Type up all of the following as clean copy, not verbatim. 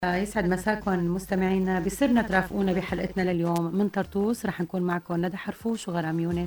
يسعد مساكم مستمعينا، بسرنا ترافقونا بحلقتنا لليوم من طرطوس. رح نكون معكم ندى حرفوش وغرام يونس.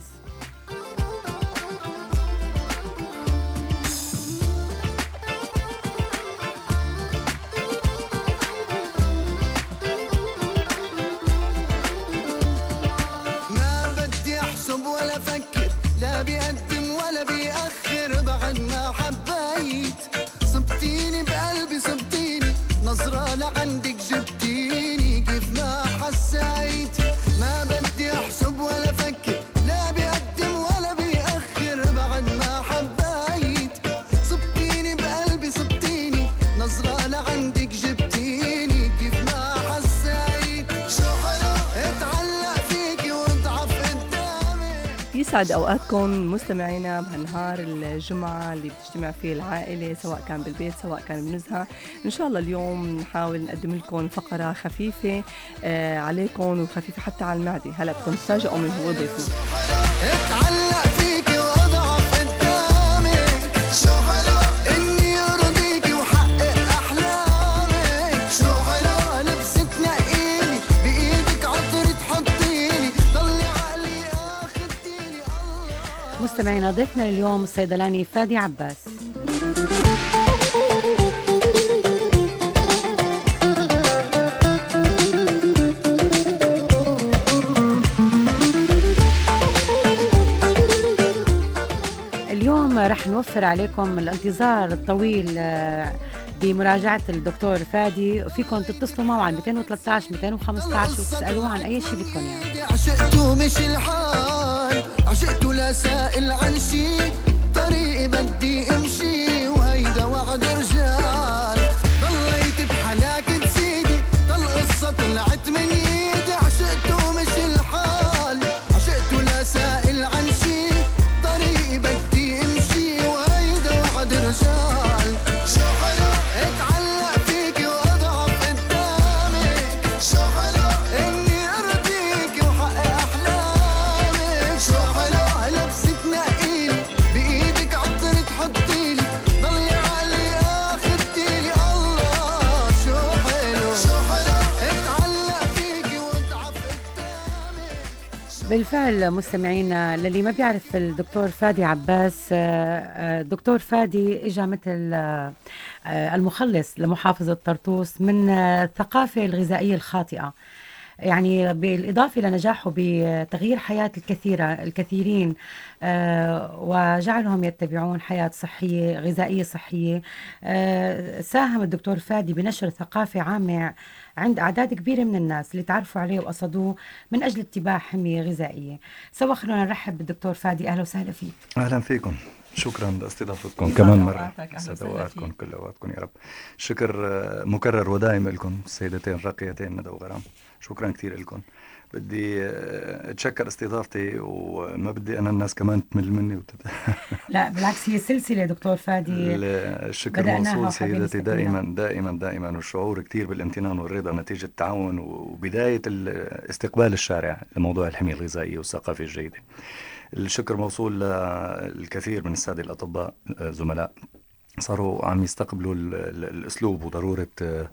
ما بدي احسب ولا فكر، لا بيقدم ولا بيأخر، بعد ما حبيت صبتيني بقلبي، صبتيني نظرة لعندك جبتيني، كيف ما حسيت. ما بدي احسب ولا فكر، لا بيقدم ولا بيأخر، بعد ما حبيت صبتيني بقلبي، صبتيني نظرة لعندك جبتيني، كيف ما حسيت. شو حلو اتعلق فيكي وضعف قدامي. يسعد أوقاتكم مستمعينا بهالنهار الجمعة اللي بتجتمع فيه العائلة، سواء كان بالبيت سواء كان بنزهة. إن شاء الله اليوم نحاول نقدم لكم فقرة خفيفة عليكم وخفيفة حتى على المعدة. هلا بدكم تفاجئوا من هو ضيفي. اتعلق فيكي واضعف قدامي، شو حلو اني ارضيكي وحقق احلامي، شو حلو لبسة نقيلي بايدك عطر تحطيلي، ضلي عقلي اخدتيلي. مستمعينا، ضيفنا اليوم الصيدلاني فادي عباس. اليوم رح نوفر عليكم الانتظار الطويل بمراجعة الدكتور فادي. فيكم تتصلوا معه عن 213 215 وتسألوه عن أي شيء بدكم يعني. عشقته مش الحال، عشقته لا سائل عن شي، طريقي بدي امشي وهيدا وعد رجال، ضليت بحلاك تزيدي، ضل قصة طلعت من ايدي، عشقته مش الحال، عشقته لا سائل عن شي، طريقي بدي امشي وهيدا وعد رجال. شو حلو اتعلق فيكي واضعف قدامك، شو حلو اني ارضيكي وحقق احلامك، شو حلو لبسة نقيلي بايدك عطر تحطيلي، ضلي عقلي اخدتيلي. الله شو حلو، شو حلو اتعلق فيكي واضعف قدامك. بالفعل مستمعينا، للي ما بيعرف الدكتور فادي عباس، الدكتور فادي اجا مثل المخلص لمحافظة طرطوس من الثقافة الغذائية الخاطئة، يعني بالإضافة لنجاحه بتغيير حياة الكثيرين وجعلهم يتبعون حياة صحية غذائية صحية. ساهم الدكتور فادي بنشر ثقافة عامة عند أعداد كبيرة من الناس اللي تعرفوا عليه وقصدوه من أجل اتباع حمية غذائية. سوا خلونا نرحب بالدكتور فادي. أهلا وسهلا فيك. أهلا فيكم، شكرا لاستضافتكم كمان مرة. سعد أوقاتكم كل أوقاتكم يا رب. شكر مكرر ودائم لكم السيدتين الراقيتين ندى وغرام، شكرا كثير لكم. بدي اتشكر استضافتي وما بدي أنا الناس كمان تمل مني لا بالعكس، هي سلسلة دكتور فادي. الشكر موصول سيدتي دائما دائما دائما، والشعور كثير بالامتنان والرضا نتيجة التعاون وبداية استقبال الشارع لموضوع الحمية الغذائية والثقافة الجيدة. الشكر موصول للكثير من السادة الأطباء زملاء صاروا عم يستقبلوا الأسلوب وضرورة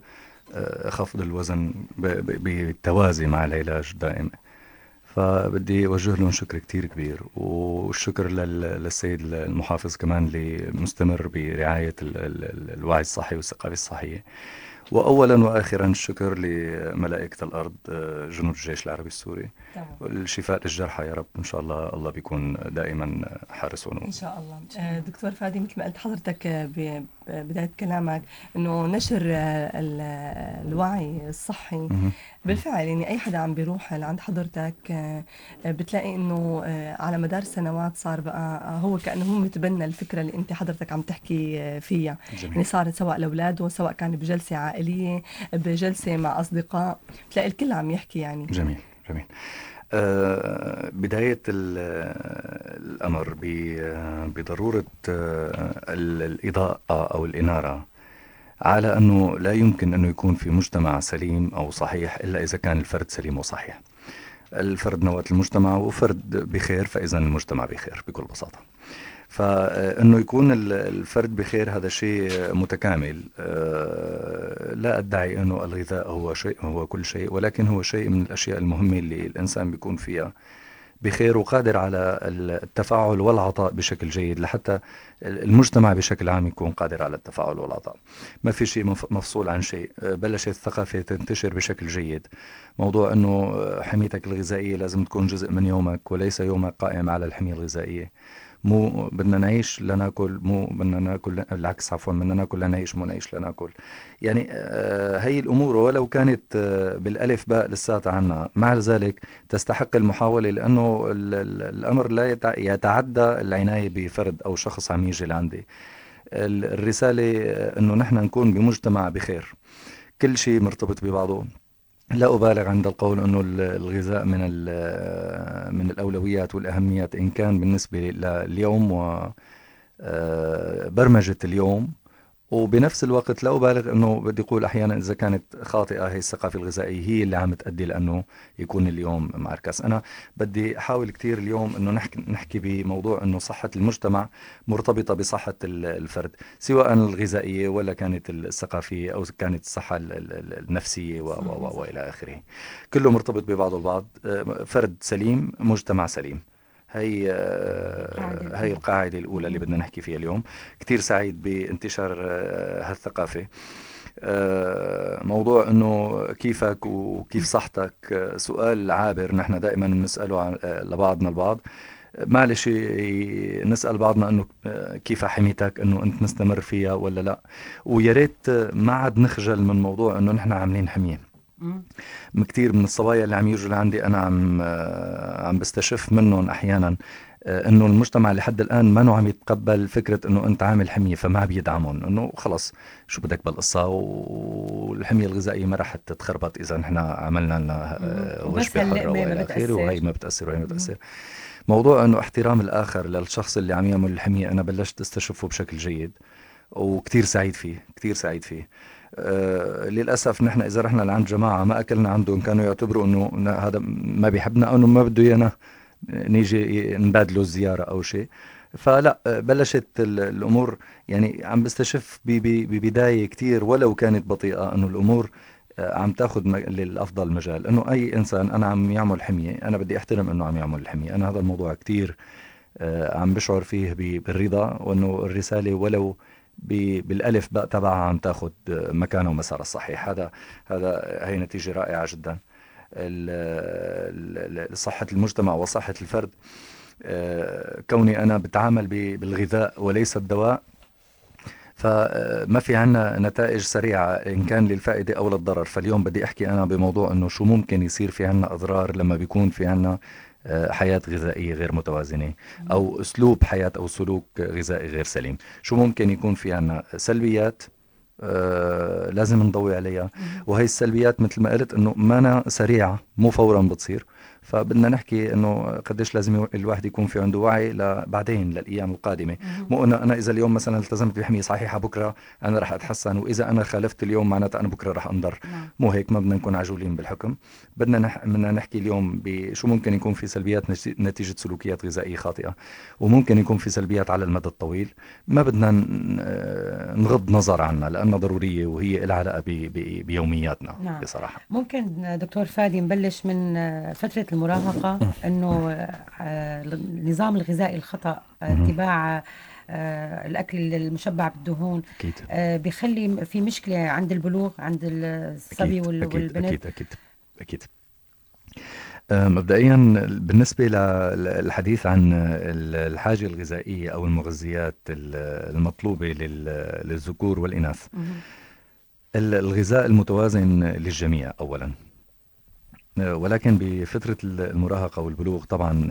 خفض الوزن بالتوازي مع العلاج دائما، فبدي أوجه لهم شكر كتير كبير. والشكر للسيد المحافظ كمان اللي مستمر برعاية الوعي الصحي والثقافة الصحية. وأولا وآخرا الشكر لملائكة الأرض، جنود الجيش العربي السوري، والشفاء للجرحى يا رب. إن شاء الله الله بيكون دائما حارسهم إن شاء الله. دكتور فادي، مثل ما قلت حضرتك ببداية كلامك إنه نشر الوعي الصحي بالفعل، يعني أي حدا عم بيروح لعند حضرتك بتلاقي إنه على مدار سنوات صار بقى هو كأنه هو متبنى الفكرة اللي أنت حضرتك عم تحكي فيها. جميل. يعني صارت سواء لأولاده سواء كان بجلسة عائلية بجلسة مع أصدقاء، تلاقي الكل عم يحكي يعني. جميل جميل. بداية الأمر بضرورة الإضاءة أو الإنارة على أنه لا يمكن أنه يكون في مجتمع سليم أو صحيح إلا إذا كان الفرد سليم وصحيح. الفرد نواة المجتمع، وفرد بخير فإذا المجتمع بخير بكل بساطة. فإنه يكون الفرد بخير هذا شيء متكامل. لا أدعي أنه الغذاء هو كل شيء، ولكن هو شيء من الأشياء المهمة اللي الإنسان بيكون فيها بخير وقادر على التفاعل والعطاء بشكل جيد، لحتى المجتمع بشكل عام يكون قادر على التفاعل والعطاء. ما في شيء مفصول عن شيء. بلشت الثقافة تنتشر بشكل جيد، موضوع أنه حميتك الغذائية لازم تكون جزء من يومك وليس يومك قائم على الحمية الغذائية. مو بدنا نعيش لناكل، مو بدنا ناكل، العكس عفوا، بدنا ناكل لنعيش مو نعيش لناكل. يعني هي الأمور ولو كانت بالألف باء لساتها عنا، مع ذلك تستحق المحاولة، لأنه الأمر لا يتعدى العناية بفرد أو شخص عم يجي لعندي. الرسالة أنه نحن نكون بمجتمع بخير، كل شيء مرتبط ببعضه. لا أبالغ عند القول أنه الغذاء من الأولويات والأهميات، إن كان بالنسبة لليوم وبرمجة اليوم، وبنفس الوقت لا أبالغ أنه بدي أقول أحيانا إذا كانت خاطئة هي الثقافة الغذائية هي اللي عم تؤدي لأنه يكون اليوم معركس. أنا بدي أحاول كتير اليوم أنه نحكي بموضوع أنه صحة المجتمع مرتبطة بصحة الفرد، سواء الغذائية ولا كانت الثقافية أو كانت الصحة النفسية وإلى آخره. كله مرتبط ببعضه البعض. فرد سليم مجتمع سليم. هي القاعدة الأولى اللي بدنا نحكي فيها اليوم. كتير سعيد بانتشار هالثقافة. موضوع أنه كيفك وكيف صحتك سؤال عابر نحن دائما نسأله لبعضنا البعض. معلش نسأل بعضنا أنه كيف حميتك، أنه أنت مستمر فيها ولا لا. وياريت ما عاد نخجل من موضوع أنه نحن عاملين حمية. كتير من الصبايا اللي عم يجوا لعندي أنا عم بستشف منهم أحيانا أنه المجتمع لحد الآن ما عم يتقبل فكرة أنه أنت عامل حمية، فما بيدعمون، أنه خلص شو بدك بالقصة، والحمية الغذائية ما رح تتخربط إذا نحن عملنا لنا وجبة حرة وإلى آخره، وهي ما بتأثر وهي ما بتأثر. موضوع أنه احترام الآخر للشخص اللي عم يعمل الحمية أنا بلشت استشفه بشكل جيد وكتير سعيد فيه، كتير سعيد فيه. للأسف نحن إذا رحنا لعند جماعة ما أكلنا عندهم كانوا يعتبروا أنه هذا ما بيحبنا أو أنه ما بده يانا نيجي نبادله الزيارة أو شيء. فلا بلشت الأمور يعني عم بستشف ببداية كتير ولو كانت بطيئة أنه الأمور عم تاخد للأفضل مجال. أنه أي إنسان أنا عم يعمل حمية أنا بدي أحترم أنه عم يعمل الحمية. أنا هذا الموضوع كتير عم بشعر فيه بالرضا، وأنه الرسالة ولو بالألف باء تبعها عم تاخد مكانه ومسار الصحيح. هي نتيجة رائعة جدا. صحة المجتمع وصحة الفرد. كوني أنا بتعامل بالغذاء وليس الدواء، فما في عنا نتائج سريعة إن كان للفائدة أو للضرر. فاليوم بدي أحكي أنا بموضوع أنه شو ممكن يصير في عنا أضرار لما بيكون في عنا حياة غذائية غير متوازنة أو أسلوب حياة أو سلوك غذائي غير سليم. شو ممكن يكون في عنا سلبيات لازم نضوي عليها، وهي السلبيات مثل ما قلت أنه مانا سريعة مو فورا بتصير. فبدنا نحكي أنه قديش لازم الواحد يكون في عنده وعي بعدين للأيام القادمة. مو أنا إذا اليوم مثلا التزمت بحمية صحيحة بكرة أنا رح أتحسن، وإذا أنا خالفت اليوم معناتها أنا بكرة رح أنضر. مو هيك، ما بدنا نكون عجولين بالحكم. بدنا نحكي اليوم بشو ممكن يكون في سلبيات نتيجة سلوكيات غذائية خاطئة، وممكن يكون في سلبيات على المدى الطويل ما بدنا نغض نظر عنها لأنها ضرورية وهي لها علاقة بيومياتنا. بصراحة ممكن دكتور فادي نبلش من فترة المراهقة، أنه النظام الغذائي الخطأ، اتباع الأكل المشبع بالدهون بيخلي في مشكلة عند البلوغ عند الصبي والبنت. أكيد. مبدئيا بالنسبة للحديث عن الحاجة الغذائية أو المغذيات المطلوبة للذكور والإناث، الغذاء المتوازن للجميع أولا، ولكن بفترة المراهقة والبلوغ طبعا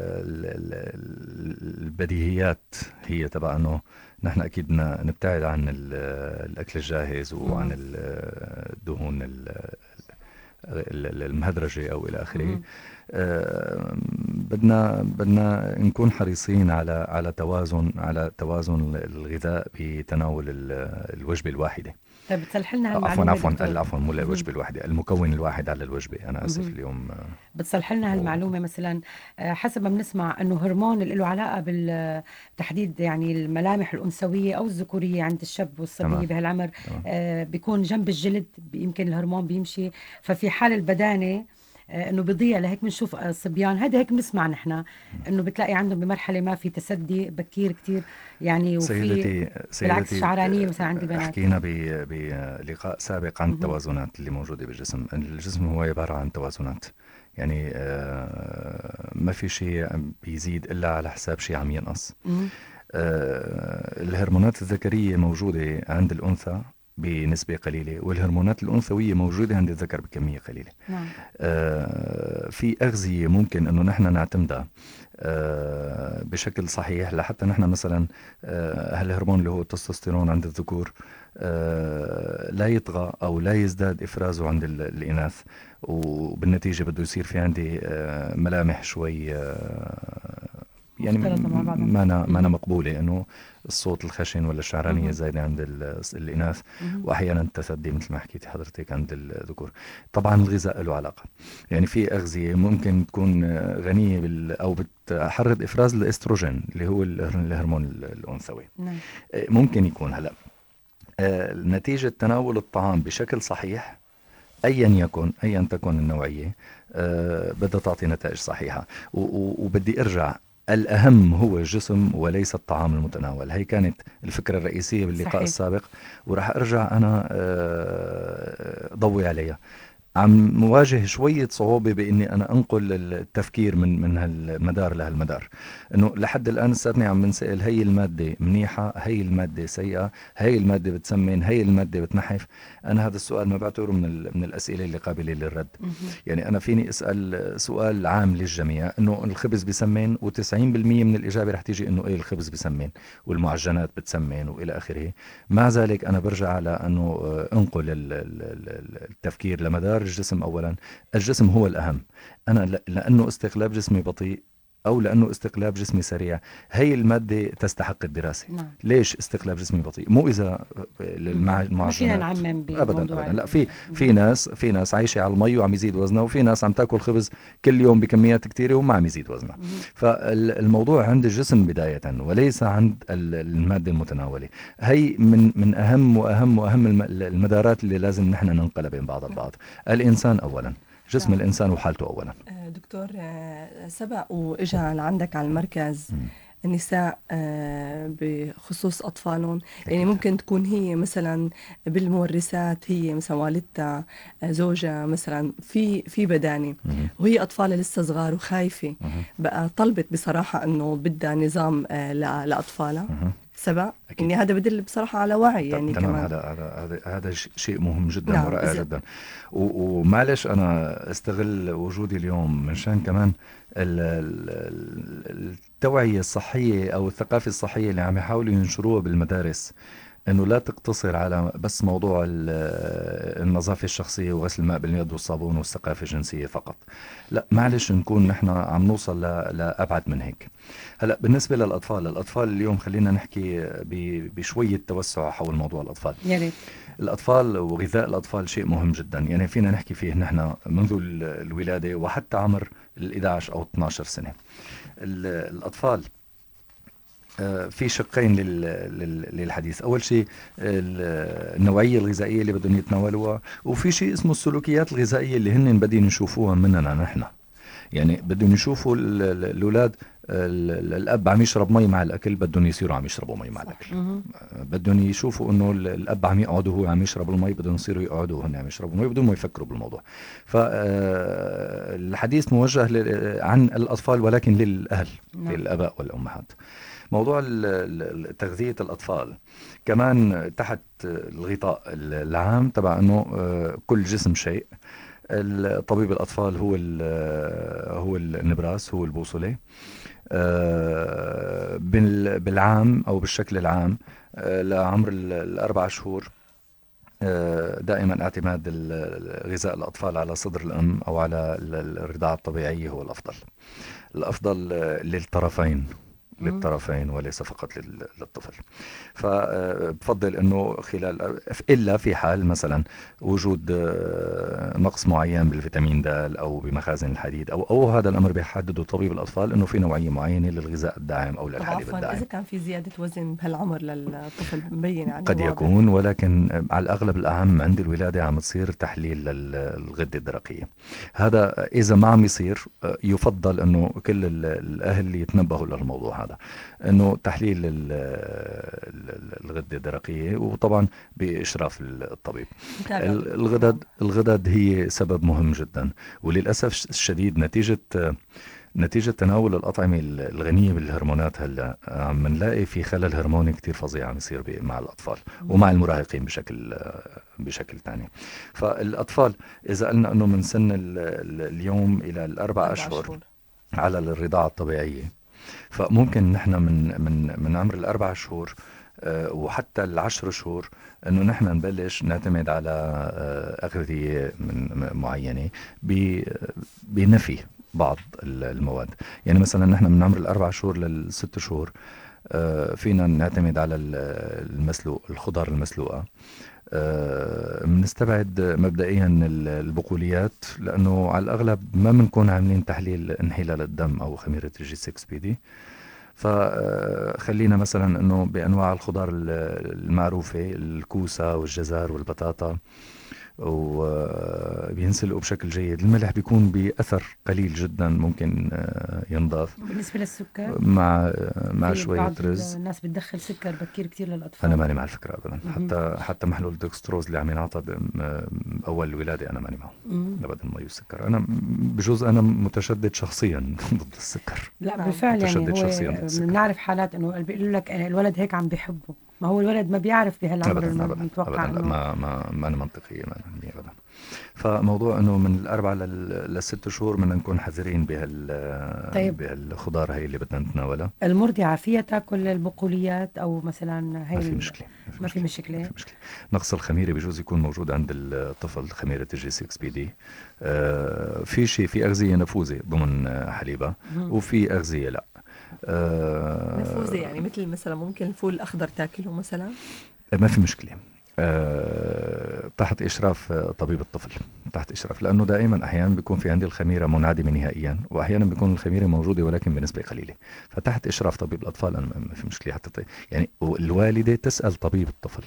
البديهيات هي تبع أنه نحن أكيد نبتعد عن الأكل الجاهز وعن الدهون المهدرجة أو إلى آخره. بدنا نكون حريصين على توازن الغذاء بتناول الوجبة الواحدة. طيب بتصلح لنا هالمعلومة عفوا مو الوجبة الواحدة، المكون الواحد على الوجبة. أنا آسف اليوم. بتصلح لنا هالمعلومة مثلا حسب ما بنسمع أنه هرمون اللي له علاقة بالتحديد يعني الملامح الأنثوية أو الذكورية عند الشاب والصبية بهالعمر بيكون جنب الجلد، يمكن الهرمون بيمشي، ففي حال البدانة انه بيضيع. لهيك بنشوف صبيان هذا هيك بنسمع نحن انه بتلاقي عندهم بمرحله ما في تسدي بكير كتير يعني، وفي بالعكس شعرانيه مثلا عند البنات. حكينا بلقاء سابق عن التوازنات اللي موجوده بالجسم. الجسم هو عباره عن توازنات، يعني ما في شيء بيزيد الا على حساب شيء عم ينقص. الهرمونات الذكريه موجوده عند الانثى بنسبة قليلة، والهرمونات الأنثوية موجودة عند الذكر بكمية قليلة. نعم. في أغذية ممكن أنه نحن نعتمدها بشكل صحيح لحتى نحن مثلا هالهرمون اللي هو التستوستيرون عند الذكور لا يطغى أو لا يزداد إفرازه عند الإناث، وبالنتيجة بده يصير في عندي ملامح شوي يعني ما مقبولة، إنه الصوت الخشن ولا الشعرانية زايدة عند الإناث، وأحيانا التسدي مثل ما حكيتي حضرتك عند الذكور. طبعا الغذاء له علاقة، يعني في أغذية ممكن تكون غنية أو بتحرض إفراز الاستروجين اللي هو الهرمون الأنثوي. ممكن يكون هلأ نتيجة تناول الطعام بشكل صحيح أيا تكن النوعية بدها تعطي نتائج صحيحة. وبدي أرجع، الأهم هو الجسم وليس الطعام المتناول. هي كانت الفكرة الرئيسية باللقاء صحيح. السابق، ورح أرجع أنا ضوي عليها. عم مواجه شوية صعوبة بإني أنا أنقل التفكير من هالمدار لهالمدار، إنه لحد الآن سأتني عم بنسأل هي المادة منيحة، هي المادة سيئة، هي المادة بتسمن، هي المادة بتنحف. أنا هذا السؤال ما بعتبره من الأسئلة اللي قابلة للرد. يعني أنا فيني أسأل سؤال عام للجميع، إنه الخبز بيسمن، و90% من الإجابة رح تيجي إنه إيه الخبز بيسمن والمعجنات بتسمن وإلى آخره. مع ذلك أنا برجع على إنه أنقل التفكير لمدار الجسم. أولا الجسم هو الأهم. أنا لأنه استقلاب جسمي بطيء أو لأنه استقلاب جسمي سريع، هي المادة تستحق الدراسة. نعم. ليش استقلاب جسمي بطيء؟ مو إذا المعجنات أبدا. لا، في ناس عايشة على المي وعم يزيد وزنها، وفي ناس عم تاكل خبز كل يوم بكميات كتيرة وما عم يزيد وزنها. فالموضوع عند الجسم بداية وليس عند المادة المتناولة. هي من أهم المدارات اللي لازم نحن ننقلها بين بعض البعض. الإنسان أولا، جسم الإنسان وحالته أولا. دكتور، سبق وإجا عندك على المركز النساء بخصوص أطفالهم، يعني ممكن تكون هي مثلا بالمورثات، هي مثلا والدتها زوجها مثلا في بدانة، وهي أطفالها لسه صغار وخايفة، بقى طلبت بصراحة أنه بدها نظام لأطفالها. سبق إني هذا بدل بصراحة على وعي يعني كمان. هذا شيء مهم جدا ورائع جدا. ومعلش أنا استغل وجودي اليوم منشان كمان التوعية الصحية أو الثقافة الصحية اللي عم يحاولوا ينشروها بالمدارس، انه لا تقتصر على بس موضوع النظافة الشخصية وغسل الماء باليد والصابون والثقافة الجنسية فقط. لا، معلش نكون نحن عم نوصل لأبعد من هيك. هلا بالنسبة الأطفال اليوم خلينا نحكي بشوية توسع حول موضوع الأطفال. يعني الأطفال وغذاء الأطفال شيء مهم جدا، يعني فينا نحكي فيه نحن منذ الولادة وحتى عمر 11 أو 12 سنة. الأطفال في شقين للحديث. أول شيء النوعية الغذائية اللي بدهم يتناولوها، وفي شيء اسمه السلوكيات الغذائية اللي هن بدهم يشوفوها مننا نحن. يعني بدهم يشوفوا الأولاد الأب عم يشرب مي مع الأكل، بدهم يصيروا عم يشربوا مي مع الأكل. بدهم يشوفوا إنه الأب عم يقعد وهو عم يشرب المي، بدهم يصيروا يقعدوا وهن عم يشربوا المي، بدون ما يفكروا بالموضوع. فالحديث موجه عن الأطفال ولكن للأهل، للآباء والأمهات. موضوع تغذية الأطفال كمان تحت الغطاء العام تبع أنه كل جسم شيء. طبيب الأطفال هو النبراس، هو البوصلة بالعام أو بالشكل العام لعمر 4 شهور دائما اعتماد غذاء الأطفال على صدر الأم أو على الرضاعة الطبيعية هو الأفضل للطرفين وليس فقط للطفل. فبفضل أنه إلا في حال مثلا وجود نقص معين بالفيتامين د أو بمخازن الحديد أو هذا الأمر بيحدده طبيب الأطفال أنه في نوعية معينة للغذاء الداعم أو للحليب الداعم. إذا كان في زيادة وزن بهالعمر للطفل مبين يعني قد يكون، ولكن على الأغلب الأهم عند الولادة عم تصير تحليل الغدة الدرقية. هذا إذا ما عم يصير يفضل أنه كل الأهل يتنبهوا للموضوع هذا، أنه تحليل الغدة الدرقية، وطبعا بإشراف الطبيب. الغدد هي سبب مهم جدا، وللأسف الشديد نتيجة تناول الأطعمة الغنية بالهرمونات هلا عم نلاقي في خلل هرموني كتير فظيع عم يصير مع الأطفال ومع المراهقين بشكل تاني. فالأطفال إذا قلنا أنه من سن اليوم إلى 4 أشهر على الرضاعة الطبيعية، فممكن نحن من عمر 4 شهور وحتى 10 شهور انه نحن نبلش نعتمد على أغذية معينة بنفي بعض المواد. يعني مثلا نحن من عمر 4 شهور ل6 شهور فينا نعتمد على الخضار المسلوقة. بنستبعد مبدئيا البقوليات، لأنه على الأغلب ما بنكون عاملين تحليل انحلال الدم أو خميرة G6PD. فخلينا مثلا أنه بأنواع الخضار المعروفة، الكوسة والجزر والبطاطا، وبينسلقوا بشكل جيد. الملح بيكون بأثر قليل جدا ممكن ينضاف. بالنسبة للسكر مع شوية رز. الناس بتدخل سكر بكير كتير للأطفال. أنا ماني مع الفكرة أبدا. حتى محلول دكستروز اللي عم ينعطى أول الولادة أنا ماني معه أبدا. ما يسكر. أنا بجوز أنا متشدد شخصيا ضد السكر. لا بالفعل يعني بنعرف حالات إنه بيقولوا لك الولد هيك عم بيحبه، ما هو الولد ما بيعرف بهالعمر المتوقع. أبدا ما أنا منطقية أبدا. فموضوع إنه من 4 ل6 شهور بدنا نكون حذرين بهالخضار هاي اللي بدنا نتناولها. المرضعة فيها تاكل البقوليات أو مثلا هاي؟ ما في مشكلة. نقص الخميرة بجوز يكون موجود عند الطفل، خميرة G6PD. في أغذية نفوذة ضمن حليبة وفي أغذية لا نفوذة. يعني مثلا ممكن الفول الأخضر تاكله مثلا؟ ما في مشكلة تحت إشراف طبيب الطفل، تحت إشراف، لأنه دائما أحيانا بيكون في عندي الخميرة منعدمة نهائيا، وأحيانا بيكون الخميرة موجودة ولكن بنسبة قليلة. فتحت إشراف طبيب الأطفال أنا ما في مشكلة. حتى يعني الوالدة تسأل طبيب الطفل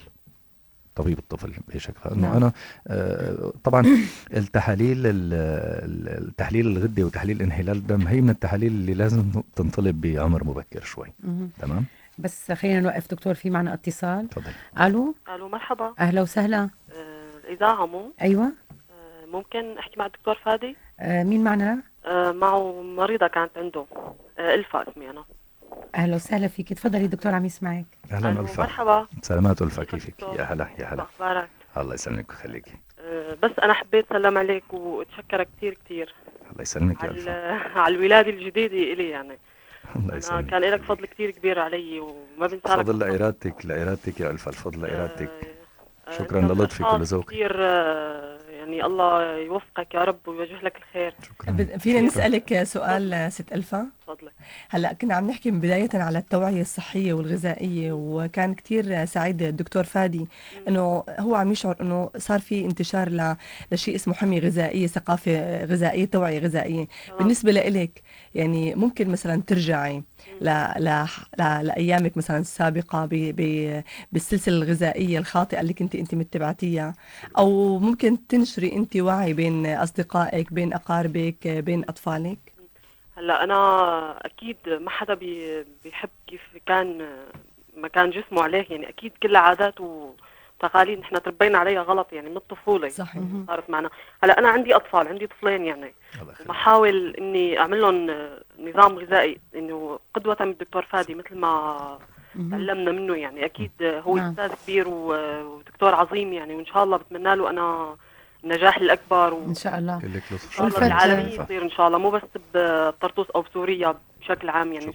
بشكل انه انا طبعا التحاليل الغدة وتحليل انحلال الدم هي من التحاليل اللي لازم تنطلب بعمر مبكر شوي. تمام. بس خلينا نوقف دكتور، في معنا اتصال. تفضل. الو مرحبا. اهلا وسهلا. الاذاعه مو؟ ايوه. ممكن احكي مع الدكتور فادي؟ مين معنا؟ معه مريضه كانت عنده الفا اسمي انا. اهلا وسهلا فيك، تفضلي دكتور عم يسمعك. اهلا الفا. مرحبا. سلامات الفا، كيفك؟ يا هلا. اخبارك؟ الله يسلمك ويخليكي. بس انا حبيت سلم عليك واتشكرك كتير. الله يسلمك يا الفا. على الولاده الجديده الي يعني. الله يسلمك. كان لك فضل كتير كبير علي وما بنسالك. فضل لإرادتك يا الفا، الفضل لإرادتك. شكرا للطفك ولذوقك. كثير يعني الله يوفقك يا رب ويوجه لك الخير. فينا نسألك سؤال ست ألفا؟ تفضلي. هلا كنا عم نحكي بداية على التوعية الصحية والغذائية، وكان كتير سعيد الدكتور فادي انه هو عم يشعر انه صار في انتشار لشيء اسمه حمية غذائية، ثقافة غذائية، توعية غذائية. بالنسبة لإلك يعني ممكن مثلا ترجعي لأيامك مثلا السابقة بالسلسلة الغذائية الخاطئة اللي انت متبعتيها، او ممكن تنشري انت وعي بين اصدقائك، بين اقاربك، بين اطفالك؟ هلا انا اكيد ما حدا بيحب كيف ما كان جسمه عليه، يعني اكيد كل عادات وتقاليد نحن تربينا عليها غلط يعني من الطفولة. صحيح. صارت معنا. هلا انا عندي اطفال، عندي طفلين يعني، وبحاول اني اعمل لهم نظام غذائي انه قدوة من الدكتور فادي مثل ما تعلمنا منه. يعني اكيد هو استاذ كبير ودكتور عظيم يعني، وان شاء الله بتمنى له انا النجاح الأكبر إن شاء الله. العالمية يصير إن شاء الله، مو بس بطرطوس أو بسوريا، بشكل عام يعني.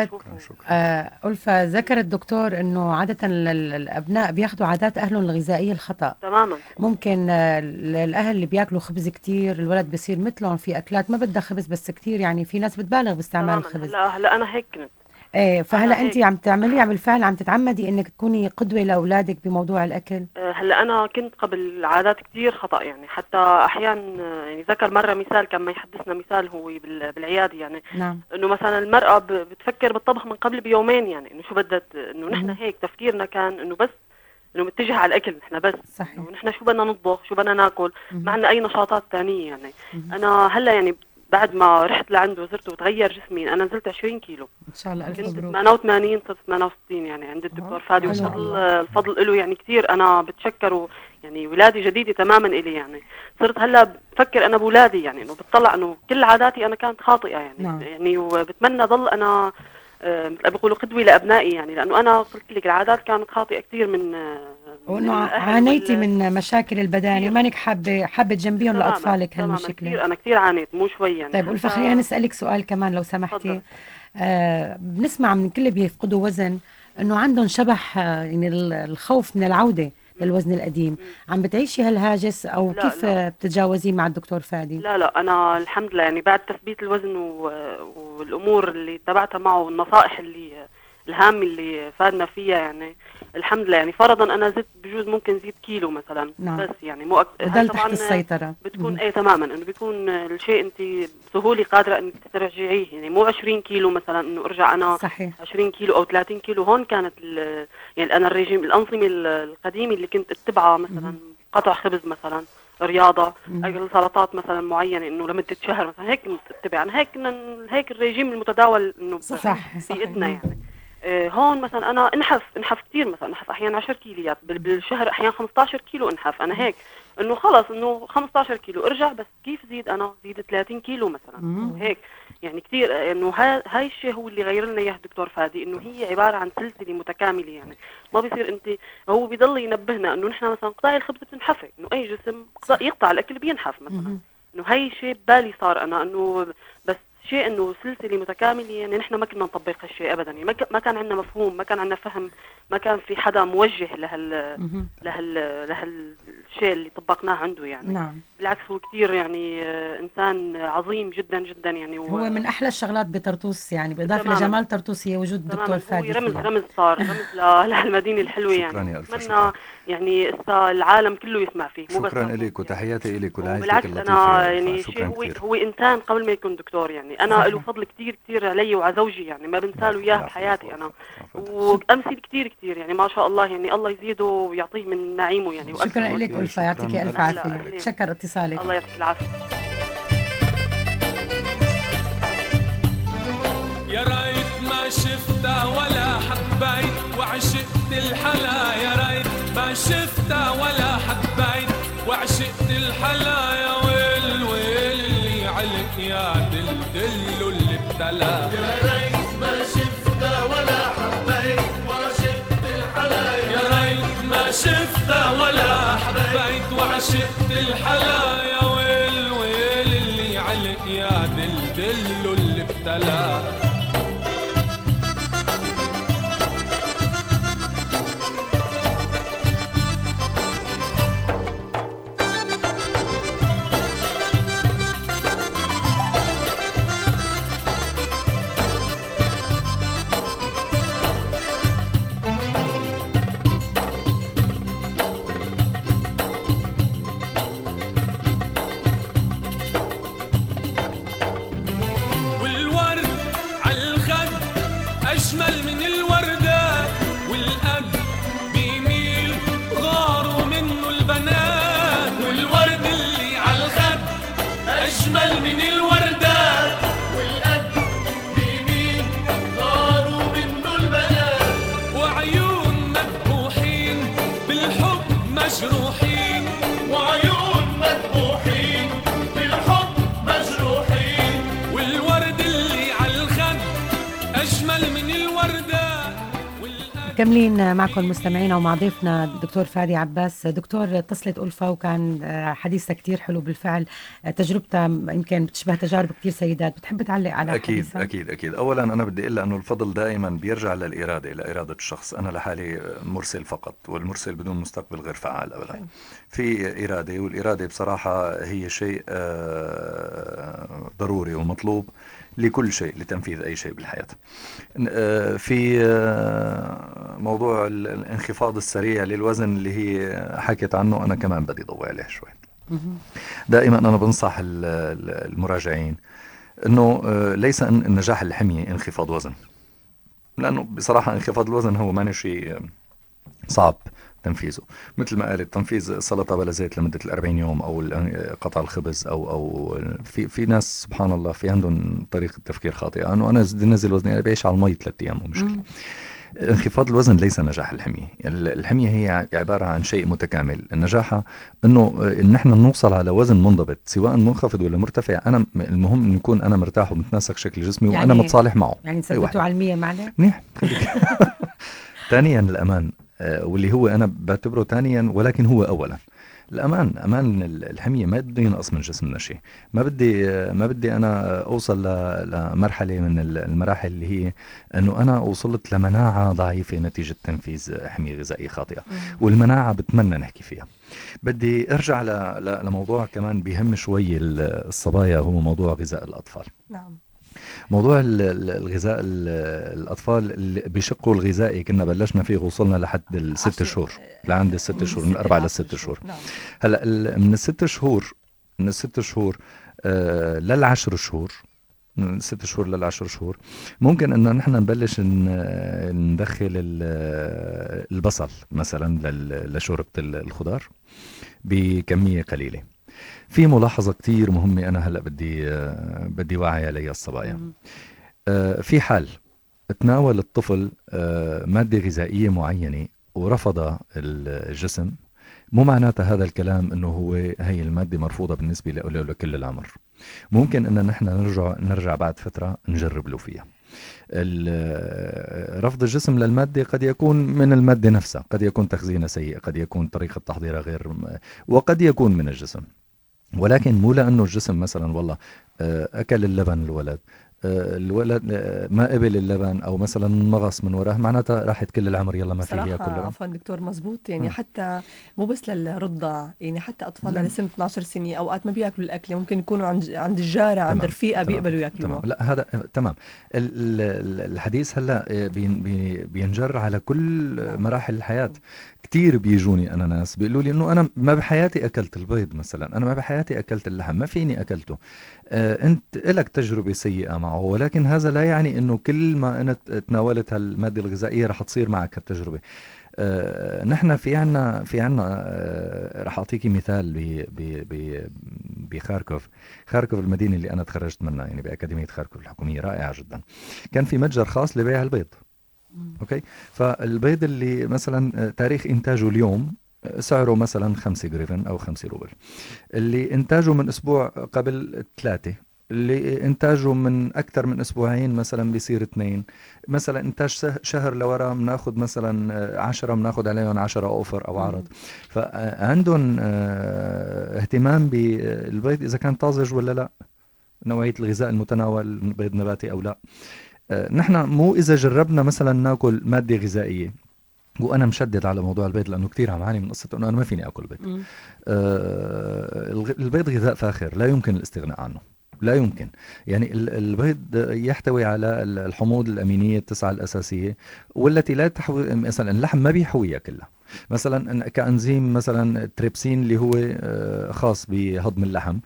ألفة ذكر الدكتور إنه عادة الأبناء بياخدوا عادات أهلهم الغذائية الخطأ. تماما. ممكن الأهل اللي بياكلوا خبز كتير الولد بيصير مثلهم في أكلات ما بدها خبز بس كتير، يعني في ناس بتبالغ باستعمال الخبز. هلا أنا هيك كنت. ايه فهلا انت عم تعملي بالفعل عم تتعمدي انك تكوني قدوه لاولادك بموضوع الاكل؟ هلا انا كنت قبل عادات كثير خطا يعني، حتى احيانا يعني ذكر مره مثال كان ما يحدثنا مثال هو بالعياده يعني. نعم. انه مثلا المراه بتفكر بالطبخ من قبل بيومين يعني، انه شو بدها، انه نحن هيك تفكيرنا كان انه بس انه متجه على الاكل نحن بس. صحيح. انه نحن شو بدنا نطبخ شو بدنا ناكل، ما عندنا اي نشاطات ثانيه يعني. انا هلا يعني بعد ما رحت لعنده وزرته وتغير جسمي، انا نزلت 20 كيلو ان شاء الله. الف كنت مبروك. 88 صرت 68 يعني عند الدكتور فادي، الفضل له يعني كثير. انا بتشكره يعني، ولادي جديدة تماما إلي يعني. صرت هلا بفكر انا بولادي يعني، انه بتطلع انه كل عاداتي انا كانت خاطئه يعني. نعم. يعني وبتمنى ضل انا بقولوا قدوة لابنائي يعني، لانه انا قلت لك العادات كانت خاطئه كثير من وانه عانيتي من مشاكل البدانه، مانك حابه تجنبيهم لاطفالك هالمشكله. انا كثير عانيت مو شوي يعني. طيب ألفة خلينا نسالك سؤال كمان لو سمحتي. بنسمع من كل اللي بيفقدوا وزن انه عندهم شبح يعني الخوف من العوده للوزن القديم. عم بتعيشي هالهاجس او لا كيف لا. بتتجاوزيه مع الدكتور فادي؟ لا انا الحمد لله يعني بعد تثبيت الوزن والامور اللي تبعتها معه والنصائح الهامة اللي فادنا فيها يعني، الحمد لله يعني. فرضا انا زدت بجوز ممكن زيد كيلو مثلا. نعم. بس يعني مو ضل تحت السيطرة. بتكون ايه تماما، انه بيكون الشيء انت بسهولة قادرة انك ترجعيه يعني. مو 20 كيلو مثلا انه ارجع انا. صحيح. 20 كيلو او 30 كيلو. هون كانت يعني انا الرجيم الانظمة القديمة اللي كنت اتبعها مثلا قطع خبز مثلا، رياضة، أكل سلطات مثلا معينة إنه لمدة شهر مثلا، هيك نتبع أنا هيك الرجيم المتداول إنه بإيدنا يعني. هون مثلا أنا انحف كثير مثلا، انحف أحيانا 10 كيلوات بالشهر، أحيانا 15 كيلو انحف. أنا هيك إنه خلص إنه 15 كيلو ارجع، بس كيف زيد أنا زيد 30 كيلو مثلا هيك يعني كثير. إنه هاي الشيء هو اللي غير لنا إياه الدكتور فادي، إنه هي عبارة عن سلسلة متكاملة يعني. ما بيصير أنت، هو بيضل ينبهنا إنه نحن مثلا قطاع الخبز بتنحفي، إنه أي جسم يقطع الأكل بينحف مثلا. إنه هاي شيء ببالي صار أنا، إنه بس شيء إنه سلسلة متكاملة يعني. نحن ما كنا نطبق هالشيء أبدا يعني، ما كان عندنا مفهوم، ما كان عندنا فهم، ما كان في حدا موجه لهالشيء اللي طبقناه عنده يعني. نعم. بالعكس هو كثير يعني إنسان عظيم جدا جدا يعني. هو من أحلى الشغلات بطرطوس يعني، بالإضافة لجمال طرطوس هي وجود الدكتور فادي. رمز صار رمز لهالمدينة الحلوة يعني. أتمنى يعني العالم كله يسمع فيه. شكرا لك وتحياتي لك ورعايتك اللطيفة. أنا يعني شيء هو إنسان قبل ما يكون دكتور يعني. أنا له فضل كتير كتير علي وعلى زوجي يعني، ما بنساله إياه بحياتي أنا. وأمثل كتير كتير يعني ما شاء الله يعني، الله يزيده ويعطيه من نعيمه يعني. شكرا لك ألفة، يعطيك ألف عافية. شكر اتصالك. الله يعطيك العافية. يا ريت ما شفتها ولا حبيت وعشقت الحلا، يا ريت ما شفتها ولا حبيت وعشقت الحلا. يا ويل اللي عليك يا دلو اللي ابتلى. يا ريت ما شفتها ولا حبيت وعشقت الحلا، يا ريت ما شفتها ولا حبيت وعشقت الحلا. يا ويل اللي عليك يا دلو اللي ابتلى. أجمل من الوردة والقد بيميل غاروا منه البنات. والورد اللي عالخد أجمل من الوردة والقد بيميل غاروا منه البنات. وعيون مذبوحين بالحب مجروحين، وعيون مذبوحين بالحب مجروحين. والورد اللي عالخد أجمل من الوردة. مكملين معكم مستمعينا ومع ضيفنا الدكتور فادي عباس. دكتور، اتصلت ألفا وكان حديثها كتير حلو بالفعل، تجربتها يمكن بتشبه تجارب كتير سيدات. بتحب تعلق على أكيد حديثها؟ أكيد. أولا أنا بدي أقول أنه الفضل دائما بيرجع للإرادة، إلى إرادة الشخص. أنا لحالي مرسل فقط، والمرسل بدون مستقبل غير فعال أبدا. في إرادة، والإرادة بصراحة هي شيء ضروري ومطلوب لكل شيء، لتنفيذ أي شيء بالحياة. في موضوع الانخفاض السريع للوزن اللي هي حكت عنه، أنا كمان بدي ضوي عليه شوي. دائما أنا بنصح المراجعين أنه ليس النجاح الحمية انخفاض وزن، لأنه بصراحة انخفاض الوزن هو ما شيء صعب تنفيذه. مثل ما قالت، تنفيذ سلطة بلا زيت لمدة 40 يوم، أو قطع الخبز، أو في ناس سبحان الله في عندهم طريقة تفكير خاطئة، أنه أنا بدي أنزل وزني، أنا بعيش على المي 3 أيام ومشكلة. انخفاض الوزن ليس نجاح الحمية. الحمية هي عبارة عن شيء متكامل. النجاح انه نحن نوصل على وزن منضبط، سواء منخفض ولا مرتفع. انا المهم ان يكون انا مرتاح ومتناسق شكل جسمي، يعني وانا متصالح معه. يعني ثبتوا على 100 معنا منيح. ثانيا الأمان، واللي هو أنا بعتبره ثانيا ولكن هو أولا. أمان الحمية ما بده ينقص من جسمنا شيء. ما بدي أنا أوصل لمرحلة من المراحل اللي هي أنه أنا وصلت لمناعة ضعيفة نتيجة تنفيذ حمية غذائية خاطئة. والمناعة بتمنى نحكي فيها. بدي أرجع لموضوع كمان بيهم شوي الصبايا، هو موضوع غذاء الأطفال. نعم. موضوع الغذاء الأطفال اللي بشقه الغذائي كنا بلشنا فيه وصلنا لحد 6 شهور، لعند 6 شهور، من 4 ل6 شهور. هلا من 6 شهور لل10 شهور، من 6 شهور لل10 شهور ممكن ان نحن نبلش ندخل البصل مثلا لشوربة الخضار بكمية قليلة. في ملاحظة كتير مهمة أنا هلأ بدي وعي عليها الصبايا. في حال تناول الطفل مادة غذائية معينة ورفض الجسم، مو معناتها هذا الكلام أنه هي المادة مرفوضة بالنسبة له لكل العمر. ممكن أن نحن نرجع بعد فترة نجرب له فيها. رفض الجسم للمادة قد يكون من المادة نفسها، قد يكون تخزينها سيء، قد يكون طريقة تحضيرها غير، وقد يكون من الجسم. ولكن مو لأنه الجسم مثلا والله أكل اللبن الولد ما قبل اللبن أو مثلا مغص من وراه، معناتها راحت كل العمر يلا ما فيه ياكل لبن. عفوا دكتور، مزبوط. يعني حتى مو بس للرضع، يعني حتى أطفال لسن 12 سنة أوقات ما بياكلوا الأكل، ممكن يكونوا عند الجارة، عند رفيقة بيقبلوا ياكلوا. لا هذا تمام. الحديث هلا بينجر على كل مراحل الحياة. كتير بيجوني أنا ناس بيقولوا لي إنه أنا ما بحياتي أكلت البيض مثلا، أنا ما بحياتي أكلت اللحم، ما فيني أكلته. أنت لك تجربة سيئة معه، ولكن هذا لا يعني إنه كل ما أنت تناولت هالمادة الغذائية رح تصير معك هالتجربة. نحن في عنا رح أعطيكي مثال بخاركوف. خاركوف المدينة اللي أنا تخرجت منها، يعني بأكاديمية خاركوف الحكومية، رائعة جدا. كان في متجر خاص لبيع البيض. أوكي، فالبيض اللي مثلا تاريخ إنتاجه اليوم سعره مثلا 5 جريفن أو 5 روبل، اللي إنتاجه من أسبوع قبل 3، اللي إنتاجه من أكثر من أسبوعين مثلا بيصير 2، مثلا إنتاج شهر لورا بناخد مثلا 10 بناخد عليهم 10 أوفر أو عرض. فعندهم اهتمام بالبيض إذا كان طازج ولا لا، نوعية الغذاء المتناول، بيض نباتي أو لا. نحن مو إذا جربنا مثلا ناكل مادة غذائية، وأنا مشدد على موضوع البيض لأنه كتير عم عاني من قصة أنه أنا ما فيني أكل بيض. البيض غذاء فاخر لا يمكن الاستغناء عنه، لا يمكن. يعني البيض يحتوي على الحموض الأمينية 9 الأساسية، والتي لا تحوي. مثلا اللحم ما بيحويها كلها، مثلا كأنزيم مثلا تريبسين اللي هو خاص بهضم اللحم.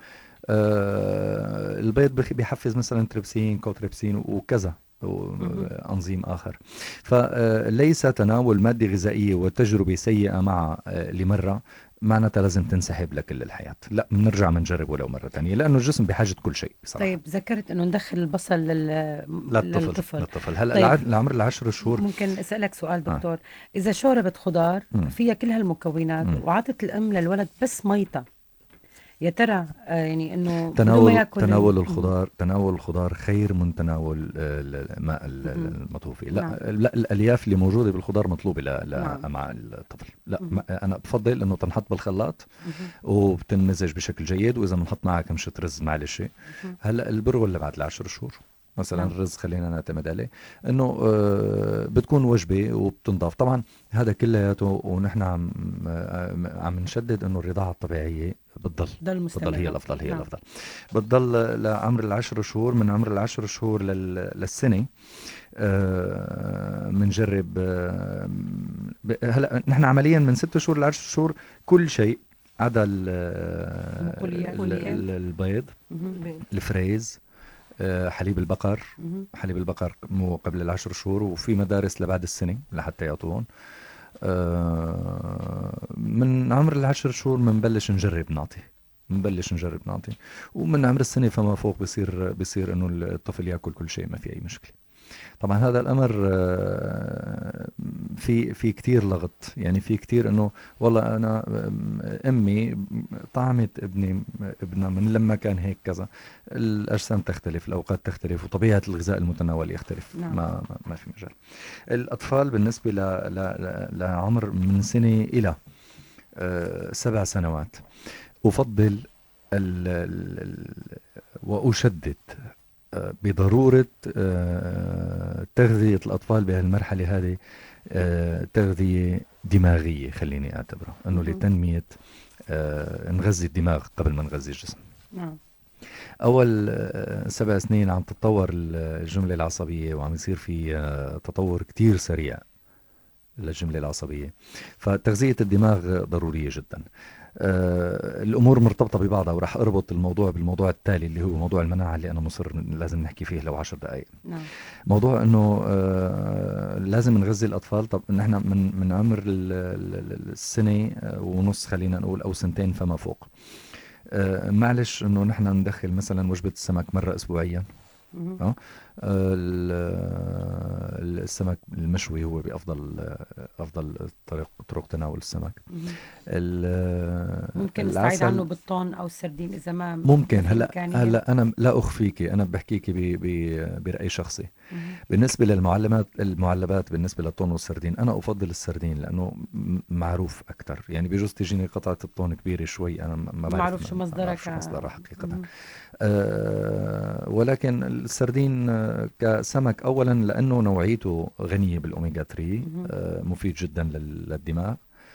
البيض بيحفز مثلا تريبسين، كوتريبسين وكذا أنظيم آخر. فليس تناول مادة غذائية وتجربة سيئة مع لمرة معناتها لازم تنسحب لكل الحياة. لا، بنرجع منجرب ولو مرة تانية، لأنه الجسم بحاجة كل شيء بصراحة. طيب ذكرت أنه ندخل البصل للطفل. هلا طيب. لعمر 10 شهور. ممكن أسألك سؤال دكتور؟ إذا شوربت خضار فيها كل هالمكونات وعطت الأم للولد بس ميتة، يا ترى يعني انه تناول الخضار خير من تناول الماء المطهو فيه. لا الالياف اللي موجوده بالخضار مطلوبه لامعاء الطفل. لا انا بفضل انه تنحط بالخلاط وبتنمزج بشكل جيد، واذا بنحط معها كمشة رز معلش. هلا البر ولا بعد 10 شهور مثلا الرز خلينا نعتمد عليه انه بتكون وجبه وبتنضاف. طبعا هذا كلياته ونحن عم نشدد انه الرضاعه الطبيعيه بتضل هي الافضل. بتضل لعمر 10 شهور. من عمر 10 شهور للسنه بنجرب. هلا نحن عمليا من 6 شهور ل 10 شهور كل شيء عدا البيض، الفريز، حليب البقر. حليب البقر مو قبل 10 شهور، وفي مدارس لبعد السنة لحتى يعطون. من عمر 10 شهور بنبلش نجرب نعطي، ومن عمر السنة فما فوق بصير انه الطفل ياكل كل شيء، ما في اي مشكلة. طبعا هذا الامر في كتير لغط، يعني في كتير انه والله انا امي طعمت ابنها من لما كان هيك كذا. الاجسام تختلف، الاوقات تختلف، وطبيعه الغذاء المتناول يختلف. ما في مجال. الاطفال بالنسبه لعمر من سنه الى 7 سنوات افضل واشدد بضرورة تغذية الأطفال بهالمرحلة هذه تغذية دماغية. خليني أعتبره أنه لتنمية نغذي الدماغ قبل ما نغذي الجسم. أول 7 سنين عم تتطور الجملة العصبية، وعم يصير في تطور كتير سريع للجملة العصبية، فتغذية الدماغ ضرورية جدا. الأمور مرتبطة ببعضها، وراح أربط الموضوع بالموضوع التالي اللي هو موضوع المناعة اللي أنا مصر لازم نحكي فيه لو 10 دقائق. موضوع أنه لازم نغذي الأطفال. طب نحن من عمر السنة ونص خلينا نقول أو 2 فما فوق، معلش أنه نحن ندخل مثلا وجبة السمك مرة أسبوعيا. السمك المشوي هو بأفضل طرق تناول السمك. ممكن نستعيد عنه بالطون أو السردين إذا ما ممكن. هلا أنا لا أخفيكي، أنا بحكيكي برأي شخصي. بالنسبة المعلبات بالنسبة للطون والسردين، أنا أفضل السردين لأنه معروف أكتر. يعني بيجوز تجيني قطعة الطون كبيرة شوي، أنا ما بعرف شو مصدرها حقيقة. ولكن السردين كسمك أولا لأنه نوعيته غنية بالأوميغا 3، مفيد جدا للدماغ،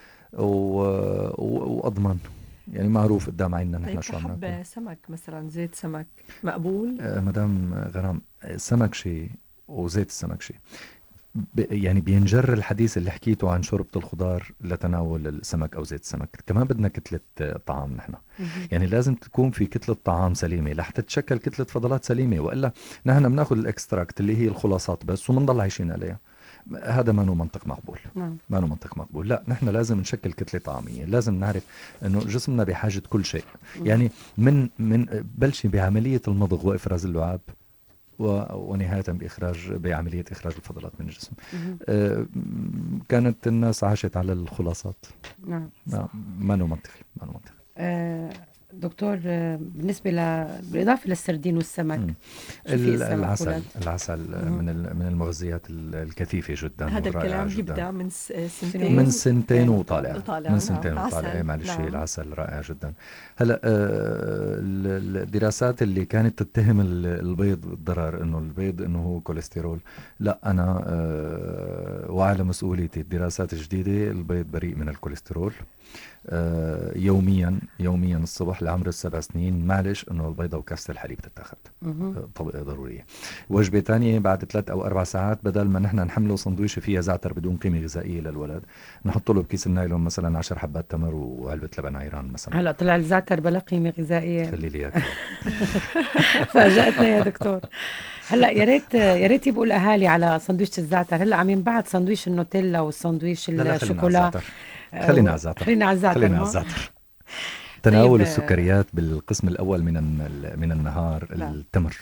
وأضمن. يعني معروف قدام عيننا نحن شو عم ناكل. سمك مثلا زيت سمك مقبول؟ مدام غرام، سمك شيء وزيت السمك شيء. يعني بينجر الحديث اللي حكيته عن شربة الخضار لتناول السمك أو زيت السمك. كمان بدنا كتلة طعام نحن. يعني لازم تكون في كتلة طعام سليمة لحتى تتشكل كتلة فضلات سليمة، وإلا نحن بناخذ الإكستراكت اللي هي الخلاصات بس ومنضل عايشين عليها. هذا ما نو منطق مقبول. ما نو منطق مقبول. لا، نحن لازم نشكل كتلة طعامية. لازم نعرف انه جسمنا بحاجة كل شيء. يعني من بلشي بعملية المضغ وإفراز اللعاب، ونهاية بعملية إخراج الفضلات من الجسم. كانت الناس عاشت على الخلاصات. ما نو منطقي. دكتور، بالنسبة بالإضافة للسردين والسمك، العسل من المغذيات الكثيفة جدا. هذا الكلام يبدأ من 2 وطالع. من 2 وطالع. معلش، العسل رائع جدا. هلا الدراسات اللي كانت تتهم البيض بالضرر، انه البيض انه هو كوليسترول، لا، انا وعلى مسؤوليتي الدراسات الجديدة البيض بريء من الكوليسترول. يوميا الصبح لعمر 7 سنين معلش انه البيضة وكاسة الحليب تتاخد ضرورية. وجبة تانية بعد 3 أو 4 ساعات، بدل ما نحن نحمله سندويشة فيها زعتر بدون قيمة غذائية للولد، نحط له بكيس النايلون مثلا 10 حبات تمر وعلبة لبن عيران مثلا. هلا طلع الزعتر بلا قيمة غذائية. خلي لي اياك. فاجأتنا يا دكتور. هلا يا ريت يبقوا الاهالي على سندويشة الزعتر. هلا عم ينبعت سندويش النوتيلا والسندويش الشوكولا. خلينا على الزعتر. تناول السكريات بالقسم الأول من النهار. التمر،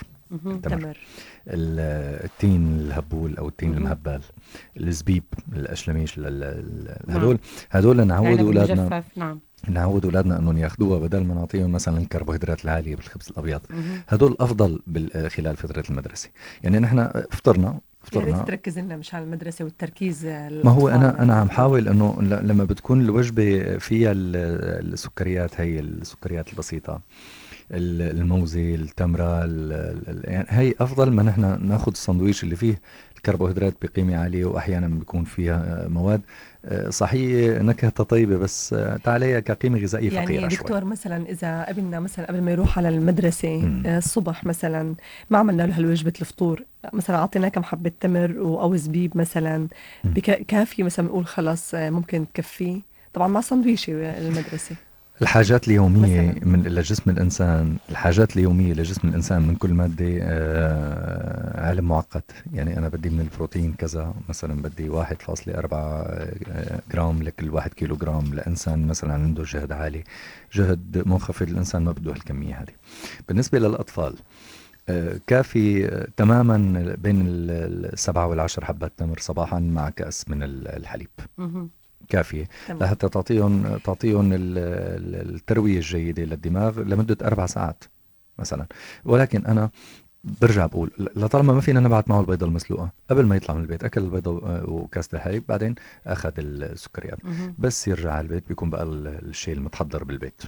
التين الهبول أو التين المهبل، الزبيب، الأشلميش، هدول نعود أولادنا. نعود أولادنا أنهم ياخدوها بدل ما نعطيهم مثلا الكربوهيدرات العالية بالخبز الأبيض. هدول أفضل خلال فترة المدرسة. يعني نحن فطرنا يا ريت تركز لنا مش على المدرسة والتركيز. ما هو أنا عم حاول أنه لما بتكون الوجبة فيها السكريات، هي السكريات البسيطة، الموزة، التمرة، يعني هي أفضل ما نحن ناخد الساندويش اللي فيه الكربوهيدرات بقيمة عالية، وأحيانا بيكون فيها مواد صحية نكهتها طيبة بس عليها كقيمة غذائية فقيرة. يعني دكتور مثلا إذا ابننا مثلا قبل ما يروح على المدرسة الصبح مثلا ما عملنا له هالوجبة الفطور، مثلا أعطيناه كم حبة تمر أو زبيب مثلا، كافي مثلا نقول خلاص ممكن تكفيه؟ طبعا مع سندويشة المدرسة. الحاجات اليومية لجسم الإنسان، الحاجات اليومية لجسم الإنسان من كل مادة علم معقد. يعني أنا بدي من البروتين كذا، مثلا بدي 1.4 جرام لكل 1 كيلو جرام لإنسان مثلا عنده جهد عالي، جهد منخفض الإنسان ما بده هالكمية هذه. بالنسبة للأطفال كافي تماما بين 7 و10 حبات تمر صباحا مع كأس من الحليب كافية لحتى تعطيهم التروية الجيدة للدماغ لمدة 4 ساعات مثلا. ولكن أنا برجع بقول لطالما ما فينا نبعت معه البيضة المسلوقة قبل ما يطلع من البيت، أكل البيضة وكاسة الحليب بعدين أخذ السكريات، بس يرجع على البيت بيكون بقى الشيء المتحضر بالبيت.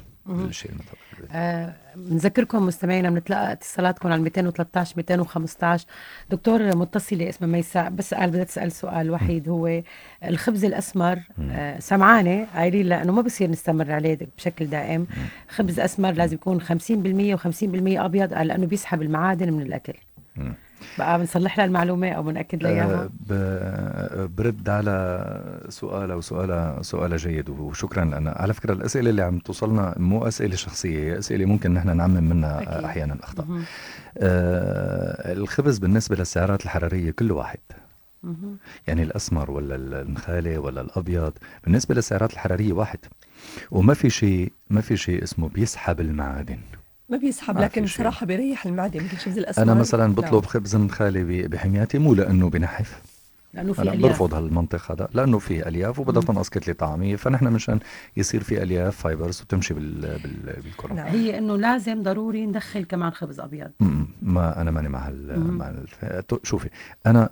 نذكركم مستمعينا بنتلقى اتصالاتكم على 213 215. دكتور متصلة اسمها ميساء بس بدها تسأل سؤال وحيد، هو الخبز الأسمر سمعانة قايلين لأنه ما بصير نستمر عليه بشكل دائم. خبز أسمر لازم يكون 50% و50% أبيض لأنه بيسحب المعادن من الأكل. بقى بنصلح لها المعلومة أو بنأكد لها إياها؟ برد على سؤال جيد وشكرا. لأن على فكرة الأسئلة اللي عم توصلنا مو أسئلة شخصية، أسئلة ممكن نحن نعمم منها أحيانا أخطاء. الخبز بالنسبة للسعرات الحرارية كله واحد، يعني الأسمر ولا المخالي ولا الأبيض بالنسبة للسعرات الحرارية واحد، وما في شيء اسمه بيسحب المعادن. ما بيسحب، لكن بصراحة بيريح المعدة مثل الخبز الأسمر. أنا مثلا بطلب خبز مخالي بحمياتي مو لأنه بنحف، لأنه أنا برفض هالمنطق هذا لأنه فيه ألياف وبدها تنقص كتلة طعامية، فنحن مشان يصير فيه ألياف فايبرز وتمشي بالكرة. هي إنه لازم ضروري ندخل كمان خبز أبيض. ما أنا ماني مع شوفي أنا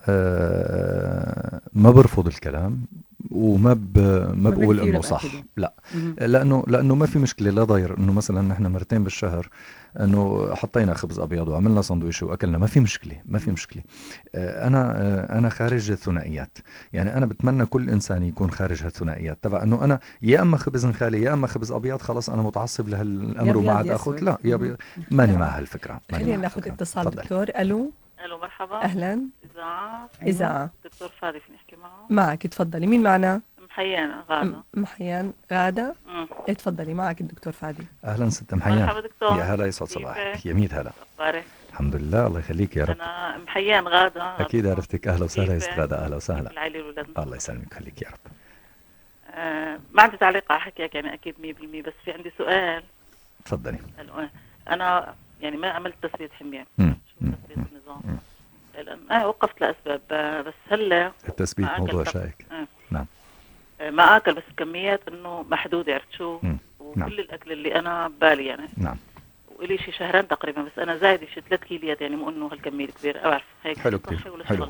ما برفض الكلام وما بقول انه صح، لا لانه ما في مشكله، لا ضير انه مثلا نحن مرتين بالشهر انه حطينا خبز ابيض وعملنا سندويش واكلنا، ما في مشكله. انا خارج الثنائيات، يعني انا بتمنى كل انسان يكون خارج هالثنائيات تبع انه انا يا اما خبز خالي يا اما خبز ابيض، خلاص انا متعصب لهالامر وما عاد اخذ. لا يا ماني مع هالفكره. خلينا ناخذ اتصال. دكتور الو مرحبا. اهلا. اذاعه دكتور فادي فيني احكي معه؟ معك تفضلي. مين معنا؟ محيان غادة. تفضلي معك الدكتور فادي. اهلا ست محيان. مرحبا دكتور. يا هلا يسعد صباحك. يا ميت هلا. اخبارك؟ الحمد لله الله يخليك يا رب. انا محيان غادة. اكيد عرفتك. اهلا وسهلا يا ست غادة. اهلا وسهلا. العائله والولاد. الله يسلمك ويخليك يا رب. ما عندي تعليق على حكيك يعني اكيد 100%، بس في عندي سؤال. تفضلي. انا يعني ما عملت تثبيت حمية. شو تثبيت النظام؟ لأن وقفت لأسباب، بس هلا التثبيت موضوع شائك. نعم. ما أكل بس كميات إنه محدودة، عرفت شو؟ وكل نعم. الأكل اللي أنا بالي يعني. نعم. وإلي شي شهرين تقريبا، بس أنا زايد شي 3 كيليات، يعني مو إنه هالكمية كبيرة. أعرف هيك. حلو كتير. حلو.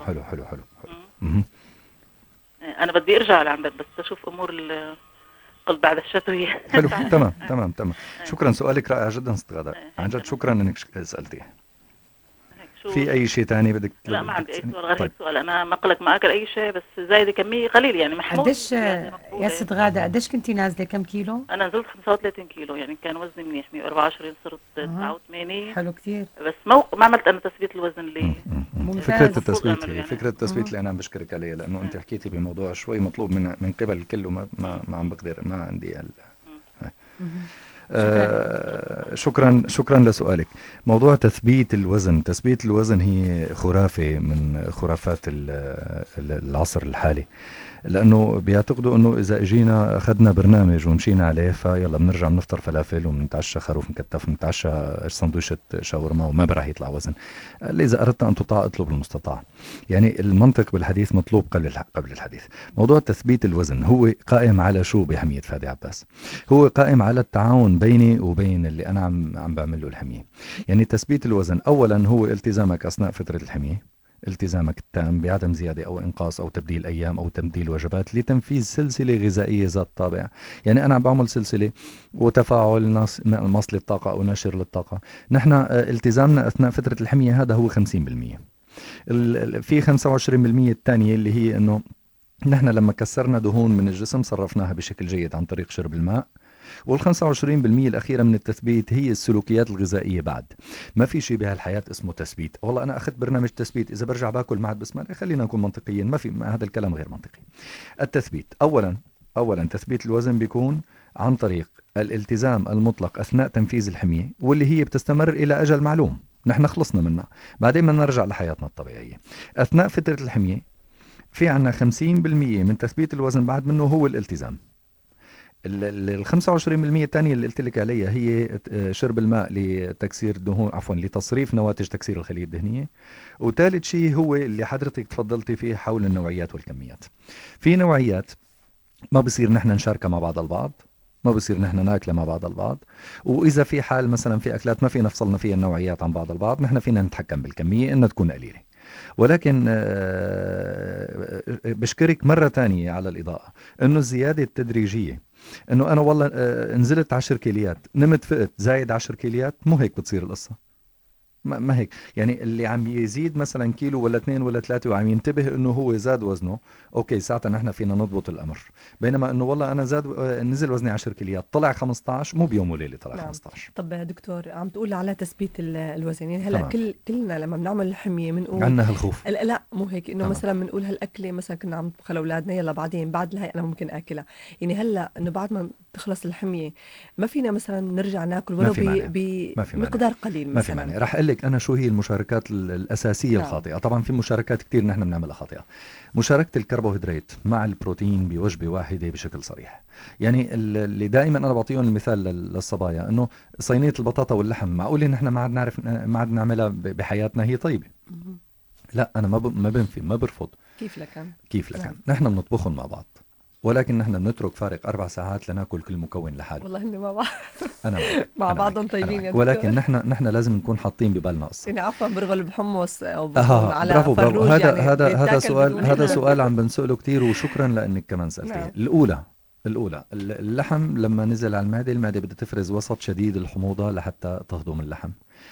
أنا بدي أرجع لعندك بس أشوف أمور القلب بعد الشتوية. حلو. تمام. شكرا، سؤالك رائع جدا ست غادة، عن جد شكرا إنك سألتيه. في أي شيء تاني بدك؟ لا ما عندي أي سؤال غير هيك سؤال. أنا مقلق ما أكل أي شيء، بس زايدة كمية قليل يعني محمود. قديش يا ست غادة قديش كنتي نازلة كم كيلو؟ أنا نزلت 35 كيلو، يعني كان وزني منيح 124 صرت 89. حلو كتير. بس ما عملت أنا تثبيت الوزن اللي فكرة التثبيت هي فكرة التثبيت اللي أنا عم بشكرك عليها، لأنه أنت حكيتي بموضوع شوي مطلوب من قبل الكل وما عم بقدر، ما عندي شكرا لسؤالك. موضوع تثبيت الوزن هي خرافة من خرافات العصر الحالي، لأنه بيعتقدوا أنه إذا إجينا أخذنا برنامج ومشينا عليه فيلا بنرجع بنفطر فلافل وبنتعشى خروف مكتف ونتعشى سندويشة شاورما وما برح يطلع وزن. إذا أردت أن تطاع اطلب المستطاع. يعني المنطق بالحديث مطلوب قبل الحديث. موضوع تثبيت الوزن هو قائم على شو بحمية فادي عباس؟ هو قائم على التعاون بيني وبين اللي أنا عم بعمل له الحمية. يعني تثبيت الوزن أولا هو التزامك أثناء فترة الحمية، التزامك التام بعدم زيادة أو إنقاص أو تبديل أيام أو تبديل وجبات لتنفيذ سلسلة غذائية ذات طابع. يعني أنا بعمل سلسلة وتفاعل مصل الطاقة أو نشر للطاقة. نحن التزامنا أثناء فترة الحمية هذا هو 50%. في 25% الثانية اللي هي أنه نحن لما كسرنا دهون من الجسم صرفناها بشكل جيد عن طريق شرب الماء. وال25% الأخيرة من التثبيت هي السلوكيات الغذائية. بعد ما في شيء بهالحياة اسمه تثبيت. والله أنا أخذت برنامج تثبيت إذا برجع باكل معد بسمة، خلينا نكون منطقيين، ما في هذا الكلام غير منطقي. التثبيت أولا تثبيت الوزن بيكون عن طريق الالتزام المطلق أثناء تنفيذ الحمية، واللي هي بتستمر إلى أجل معلوم نحن خلصنا منها، بعدين ما نرجع لحياتنا الطبيعية. أثناء فترة الحمية في عنا 50% من تثبيت الوزن بعد منه هو الالتزام. ال 25% الثانية اللي قلت لك عليها هي شرب الماء لتكسير دهون، لتصريف نواتج تكسير الخلية الدهنية. وثالث شيء هو اللي حضرتك تفضلتي فيه حول النوعيات والكميات. في نوعيات ما بصير نحن نشاركها مع بعض البعض، ما بصير نحن ناكلها مع بعض البعض. وإذا في حال مثلا في أكلات ما فينا نفصلنا فيها النوعيات عن بعض البعض، نحن فينا نتحكم بالكمية إنها تكون قليلة. ولكن بشكرك مرة تانية على الإضاءة إنه الزيادة التدريجية، إنه أنا والله نزلت 10 كيليات نمت فقت زايد 10 كيليات، مو هيك بتصير القصة. ما هيك. يعني اللي عم يزيد مثلا كيلو ولا 2 ولا 3 وعم ينتبه انه هو زاد وزنه، اوكي ساعتها نحن فينا نضبط الامر. بينما انه والله انا نزل وزني 10 كيليات طلع 15، مو بيوم وليله طلع 15. طب دكتور عم تقول على تثبيت الوزن، يعني هلا كلنا لما بنعمل الحميه بنقول عندنا هالخوف. لا مو هيك، انه مثلا بنقول هالاكله مثلا كنا عم نطبخها لاولادنا يلا بعدين بعد هاي انا ممكن اكلها. يعني هلا انه بعد ما تخلص الحميه ما فينا مثلا نرجع ناكل ولو بمقدار قليل مثلا. ما في مانع. رح اقول لك انا شو هي المشاركات الاساسيه الخاطئه. طبعا في مشاركات كتير نحن بنعملها خاطئه. مشاركه الكربوهيدرات مع البروتين بوجبه واحده بشكل صريح. يعني اللي دائما انا بعطيهم المثال للصبايا انه صينيه البطاطا واللحم، معقول نحن ما عاد نعرف ما عاد نعملها بحياتنا هي طيبه؟ لا انا ما بنفي ما برفض. كيف لكان نحن بنطبخهم مع بعض، ولكن نحن بنترك فارق 4 ساعات لناكل كل مكون لحاله. والله إني ما بعرف. أنا مع بعضهم طيبين يا دكتور. ولكن نحن لازم نكون حاطين ببالنا قصة. يعني عفوا برغل بحمص أو على برافو. فروج. هذا سؤال عم بنسأله كتير، وشكرا لأنك كمان سألتيه. الأولى اللحم لما نزل على المعدة بدها تفرز وسط شديد الحموضة لحتى تهضم اللحم.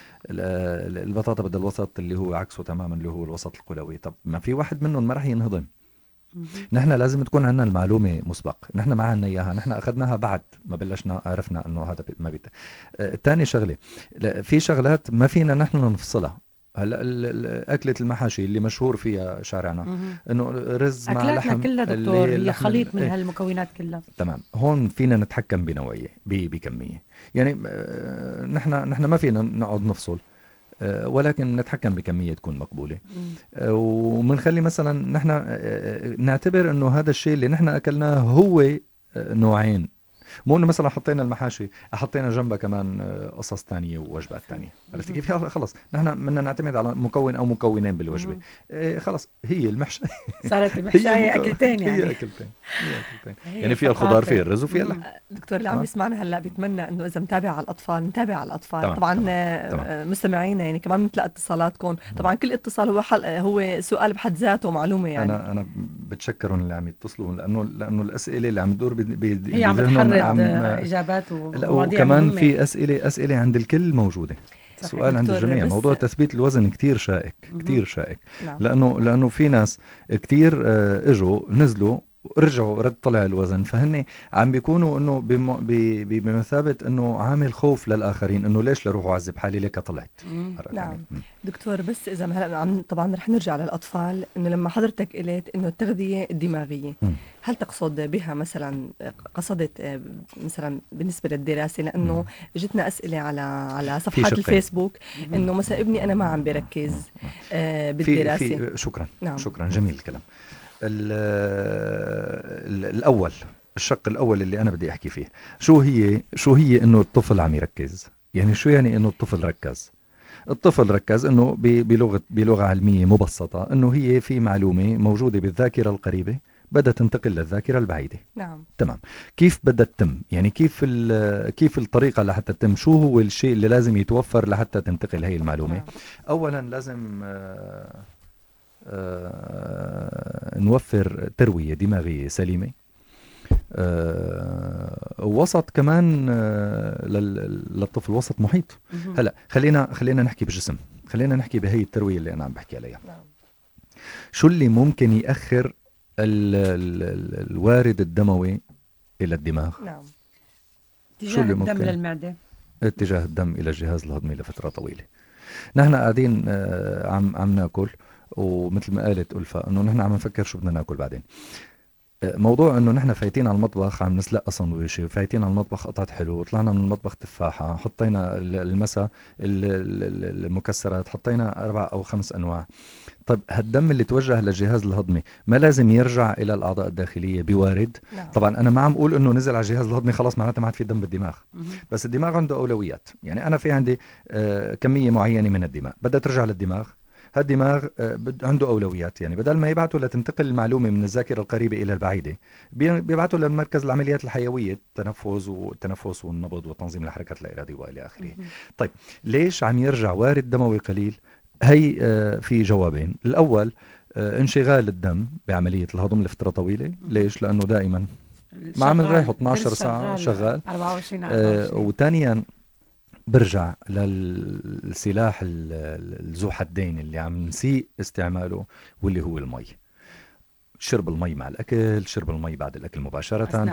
البطاطا بدها الوسط اللي هو عكسه تماما، اللي هو الوسط القلوي. طب ما في واحد منهم ما رح ينهضم. نحن لازم تكون عندنا المعلومة مسبق، نحن ما عندنا إياها، نحن أخذناها بعد ما بلشنا عرفنا أنه هذا ما بيت. تاني شغلة، في شغلات ما فينا نحن نفصلها. هلا أكلة المحاشي اللي مشهور فيها شارعنا إنه رز مع لحم كلها دكتور هي خليط من هالمكونات كلها. تمام. هون فينا نتحكم بنوعية بكمية. يعني نحن ما فينا نقعد نفصل، ولكن نتحكم بكمية تكون مقبولة. ومنخلي مثلا نحن نعتبر انه هذا الشيء اللي نحن اكلناه هو نوعين، مو انه مثلا حطينا المحاشي حطينا جنبها كمان قصص تانية ووجبات تانية. عرفتي كيف؟ خلص نحن بدنا نعتمد على مكون او مكونين بالوجبة. خلص هي المحشي صارت المحشي اكلتين. يعني هي اكلتين. يعني فيها الخضار فيها الرز وفيها اللحم. دكتور اللي عم يسمعنا هلا بيتمنى انه اذا نتابع على الاطفال طبعا مستمعينا يعني كمان نتلقى اتصالاتكم. طبعا كل اتصال هو سؤال بحد ذاته معلومة. يعني انا بتشكرهم اللي عم يتصلوا، لانه الاسئله اللي عم تدور هي عم بتحرد اجابات وكمان في اسئله عند الكل موجوده. سؤال عند الجميع. موضوع تثبيت الوزن كتير شائك. لانه في ناس كتير اجوا نزلوا ورجعوا رد طلع الوزن، فهن عم بيكونوا انه بمثابه انه عامل خوف للاخرين، انه ليش لروح اعذب حالي ليك طلعت. نعم دكتور، بس اذا هلا طبعا رح نرجع للاطفال، انه لما حضرتك قلت انه التغذيه الدماغيه، هل تقصد بها مثلا قصدت مثلا بالنسبه للدراسه؟ لانه جتنا اسئله على صفحات الفيسبوك انه مثلا ابني انا ما عم بركز بالدراسه. شكرا. نعم. شكرا، جميل الكلام. الأول، الشق الأول اللي أنا بدي أحكي فيه، شو هي إنه الطفل عم يركز؟ يعني شو يعني إنه الطفل ركز؟ الطفل ركز إنه بلغة علمية مبسطة، إنه هي في معلومة موجودة بالذاكرة القريبة بدها تنتقل للذاكرة البعيدة. نعم. تمام. كيف بدها تتم؟ يعني كيف الطريقة لحتى تتم؟ شو هو الشيء اللي لازم يتوفر لحتى تنتقل هي المعلومة؟ نعم. أولا لازم نوفر تروية دماغية سليمة، وسط كمان للطفل، وسط محيط. هلا خلينا نحكي بالجسم، خلينا نحكي بهي التروية اللي أنا عم بحكي عليها. شو اللي ممكن يأخر الوارد الدموي إلى الدماغ؟ نعم. اتجاه الدم للمعدة، اتجاه الدم إلى الجهاز الهضمي لفترة طويلة. نحن قاعدين عم ناكل، ومثل ما قالت ألفا انه نحن عم نفكر شو بدنا ناكل بعدين. موضوع انه نحن فايتين على المطبخ عم نسلق سندويشه، فايتين على المطبخ قطعة حلو، طلعنا من المطبخ تفاحة، حطينا المسا المكسرات، حطينا 4 أو 5 أنواع. طيب هالدم اللي توجه للجهاز الهضمي ما لازم يرجع إلى الأعضاء الداخلية بوارد؟ نعم. طبعا أنا ما عم أقول إنه نزل على الجهاز الهضمي خلاص معناته ما عاد في دم بالدماغ، بس الدماغ عنده أولويات. يعني أنا في عندي كمية معينة من الدماء بدها ترجع للدماغ، هالدماغ عنده أولويات. يعني بدل ما يبعثوا لتنتقل المعلومة من الذاكرة القريبة إلى البعيدة، بيبعثوا للمركز العمليات الحيوية، التنفس والنبض وتنظيم الحركات الإرادية وإلى آخره. طيب ليش عم يرجع وارد دموي قليل؟ هي في جوابين. الأول انشغال الدم بعملية الهضم لفترة طويلة. ليش؟ لأنه دائما ما عم نريحه 12 ساعة شغال. 24. وثانيا برجع للسلاح ذو حدين اللي عم نسيء استعماله، واللي هو المي. شرب المي مع الأكل، شرب المي بعد الأكل مباشرة،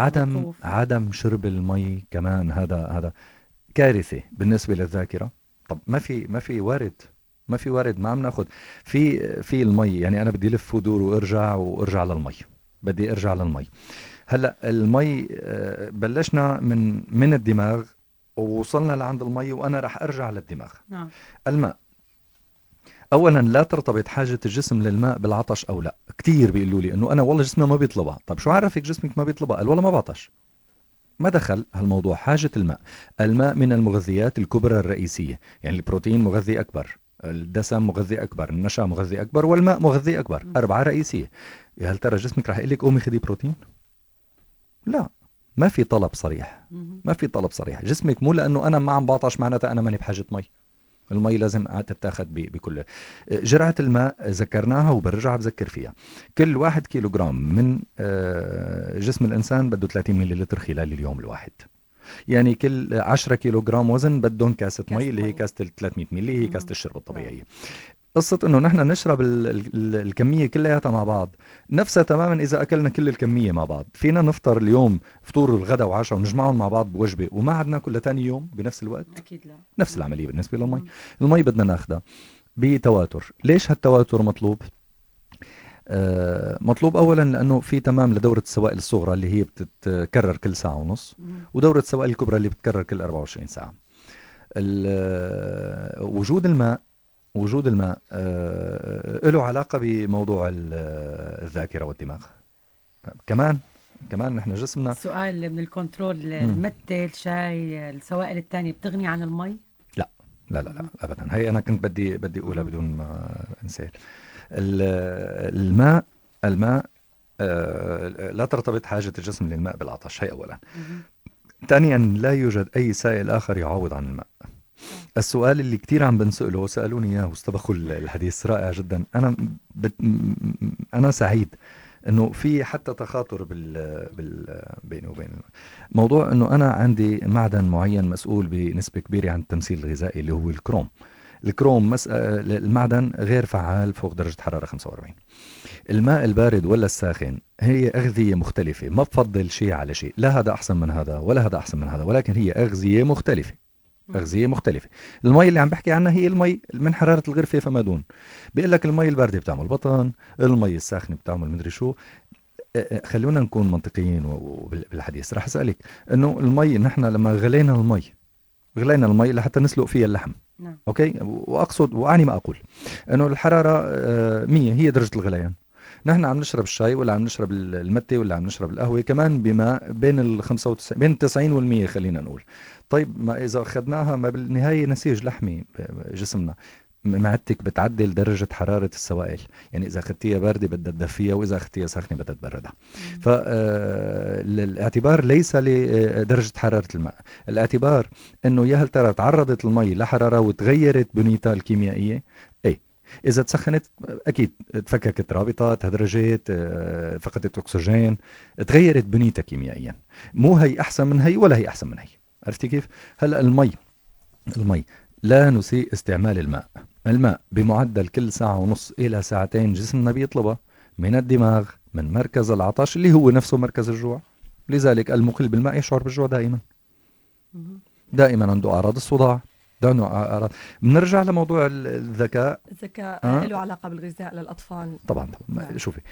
عدم شرب المي كمان، هذا كارثة بالنسبة للذاكرة. طب ما في وارد، ما عم ناخد في المي. يعني أنا بدي لف ودور وارجع للمي، بدي ارجع للمي. هلا المي بلشنا من الدماغ ووصلنا لعند المي، وأنا رح أرجع للدماغ. الماء، أولا لا ترتبط حاجة الجسم للماء بالعطش أو لا. كتير بيقولوا لي أنه أنا والله جسمي ما بيطلبها. طب شو عرفك جسمك ما بيطلبها؟ قال والله ما بعطش. ما دخل هالموضوع حاجة الماء من المغذيات الكبرى الرئيسية. يعني البروتين مغذي أكبر، الدسم مغذي أكبر، النشا مغذي أكبر، والماء مغذي أكبر. 4 رئيسية. هل ترى جسمك رح يقول لك قومي خدي بروتين؟ لا، ما في طلب صريح. جسمك مو لأنه أنا ما عم بعطش معناتها أنا ماني بحاجة مي. المي لازم تتاخد بكل جرعة الماء. ذكرناها وبرجع بذكر فيها. كل 1 كيلوغرام من جسم الإنسان بده 30 مليلتر خلال اليوم الواحد. يعني كل 10 كيلوغرام وزن بدهم كاسة مي، اللي هي كاسة 300 ملي، هي كاسة الشرب الطبيعية. قصة انه نحن نشرب الكمية كلها مع بعض نفسها تماما. اذا اكلنا كل الكمية مع بعض، فينا نفطر اليوم فطور والغداء وعشاء ونجمعهم مع بعض بوجبة وما عدنا كل ثاني يوم بنفس الوقت؟ اكيد لا. نفس العملية بالنسبة للمي. المي بدنا ناخدها بتواتر. ليش هالتواتر مطلوب؟ مطلوب اولا لانه في تمام لدورة السوائل الصغرى اللي هي بتتكرر كل ساعة ونص، ودورة السوائل الكبرى اللي بتتكرر كل 24 ساعة. وجود الماء له علاقة بموضوع الذاكرة والدماغ. كمان نحن جسمنا سؤال من الكنترول، المتة، الشاي، السوائل الثانية بتغني عن المي؟ لا أبدا. هي أنا كنت بدي أقولها بدون ما أنسى. الماء لا ترتبط حاجة الجسم للماء بالعطش. هي أولا. ثانيا ثانيا لا يوجد أي سائل آخر يعوض عن الماء. السؤال اللي كتير عم بنسأله، سألوني إياه واستبخوا الحديث، رائع جدا. أنا سعيد إنه في حتى تخاطر بيني وبين موضوع إنه أنا عندي معدن معين مسؤول بنسبة كبيرة عن التمثيل الغذائي اللي هو الكروم. الكروم المعدن غير فعال فوق درجة حرارة 45. الماء البارد ولا الساخن هي أغذية مختلفة، ما بفضل شيء على شيء، لا هذا أحسن من هذا ولا هذا أحسن من هذا، ولكن هي أغذية مختلفة. أغذية مختلفة. المي اللي عم بحكي عنها هي المي من حرارة الغرفة فما دون. بيقول لك المي الباردة بتعمل بطن، المي الساخنة بتعمل مدري شو. خلونا نكون منطقيين بالحديث. رح أسألك إنه المي نحن لما غلينا المي لحتى نسلق فيها اللحم. نعم. أوكي، وأقصد وأعني ما أقول إنه الحرارة 100 هي درجة الغليان. نحن عم نشرب الشاي ولا عم نشرب المتة ولا عم نشرب القهوة كمان بماء بين 95 بين 90 والمية خلينا نقول. طيب ما إذا أخذناها ما بالنهاية نسيج لحمي جسمنا، معدتك بتعدل درجة حرارة السوائل، يعني إذا أخذتيها باردة بدها تدفيها وإذا أخذتيها ساخنة بدها تبردها. فالاعتبار ليس لدرجة حرارة الماء، الاعتبار إنه يا هل ترى تعرضت المي لحرارة وتغيرت بنيتها الكيميائية. إذا تسخنت أكيد تفككت رابطات، هدرجت، فقدت أكسجين، تغيرت بنيتها كيميائيا. مو هي أحسن من هي ولا هي أحسن من هي. عرفتي كيف؟ هلأ المي لا نسيء استعمال الماء بمعدل كل ساعة ونص إلى ساعتين جسمنا بيطلبها من الدماغ، من مركز العطش اللي هو نفسه مركز الجوع. لذلك المقل بالماء يشعر بالجوع دائما عنده أعراض الصداع. بنرجع لموضوع الذكاء له علاقة بالغذاء للأطفال طبعا. شوفي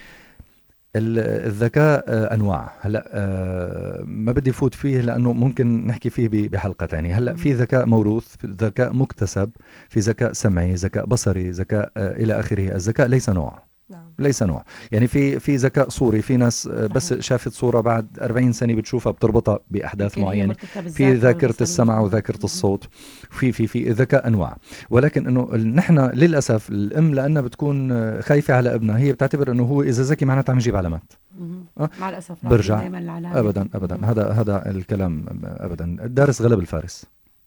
الذكاء أنواع. هلأ ما بدي فوت فيه لأنه ممكن نحكي فيه بحلقة تانية. هلأ في ذكاء موروث، في ذكاء مكتسب، في ذكاء سمعي، ذكاء بصري، ذكاء إلى آخره. الذكاء ليس نوع. نعم. ليس نوع. يعني في ذكاء صوري، في ناس بس شافت صورة بعد 40 سنة بتشوفها بتربطها بأحداث معينة. في ذاكرة السمع وذاكرة الصوت. في ذكاء أنواع. ولكن إنه نحن للأسف الأم لأنها بتكون خايفة على ابنها، هي بتعتبر إنه هو إذا ذكي معناتها عم يجيب علامات. مع الأسف برجع أبدا هذا الكلام أبدا. الدارس غلب الفارس.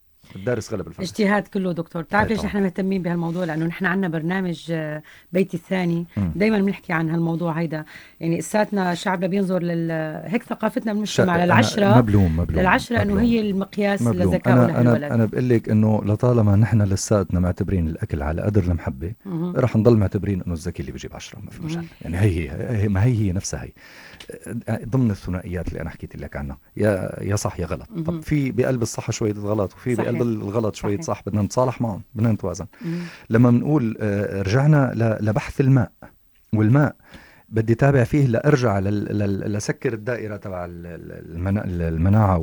اجتهاد كله دكتور. بتعرف ليش احنا مهتمين بهالموضوع؟ لانه نحن عندنا برنامج بيتي الثاني دايما بنحكي عن هالموضوع هيدا. يعني اساتنا شعبنا بينظر هيك ثقافتنا بالمجتمع للعشرة مبلوم للعشرة انه هي المقياس لذكائنا الولد. انا بقول لك انه لطالما نحن لساتنا معتبرين الاكل على قدر المحبه رح نضل معتبرين انه الذكي اللي بيجيب 10 ما في مجال. يعني هي نفسها هي ضمن الثنائيات اللي انا حكيت لك عنها، يا صح يا غلط. طب في بقلب الصح شويه غلط وفي بقلب الغلط شويه صح، بدنا نتصالح معهم، بدنا نتوازن. لما بنقول رجعنا لبحث الماء بدي تابع فيه لارجع لسكر الدائره تبع المناعه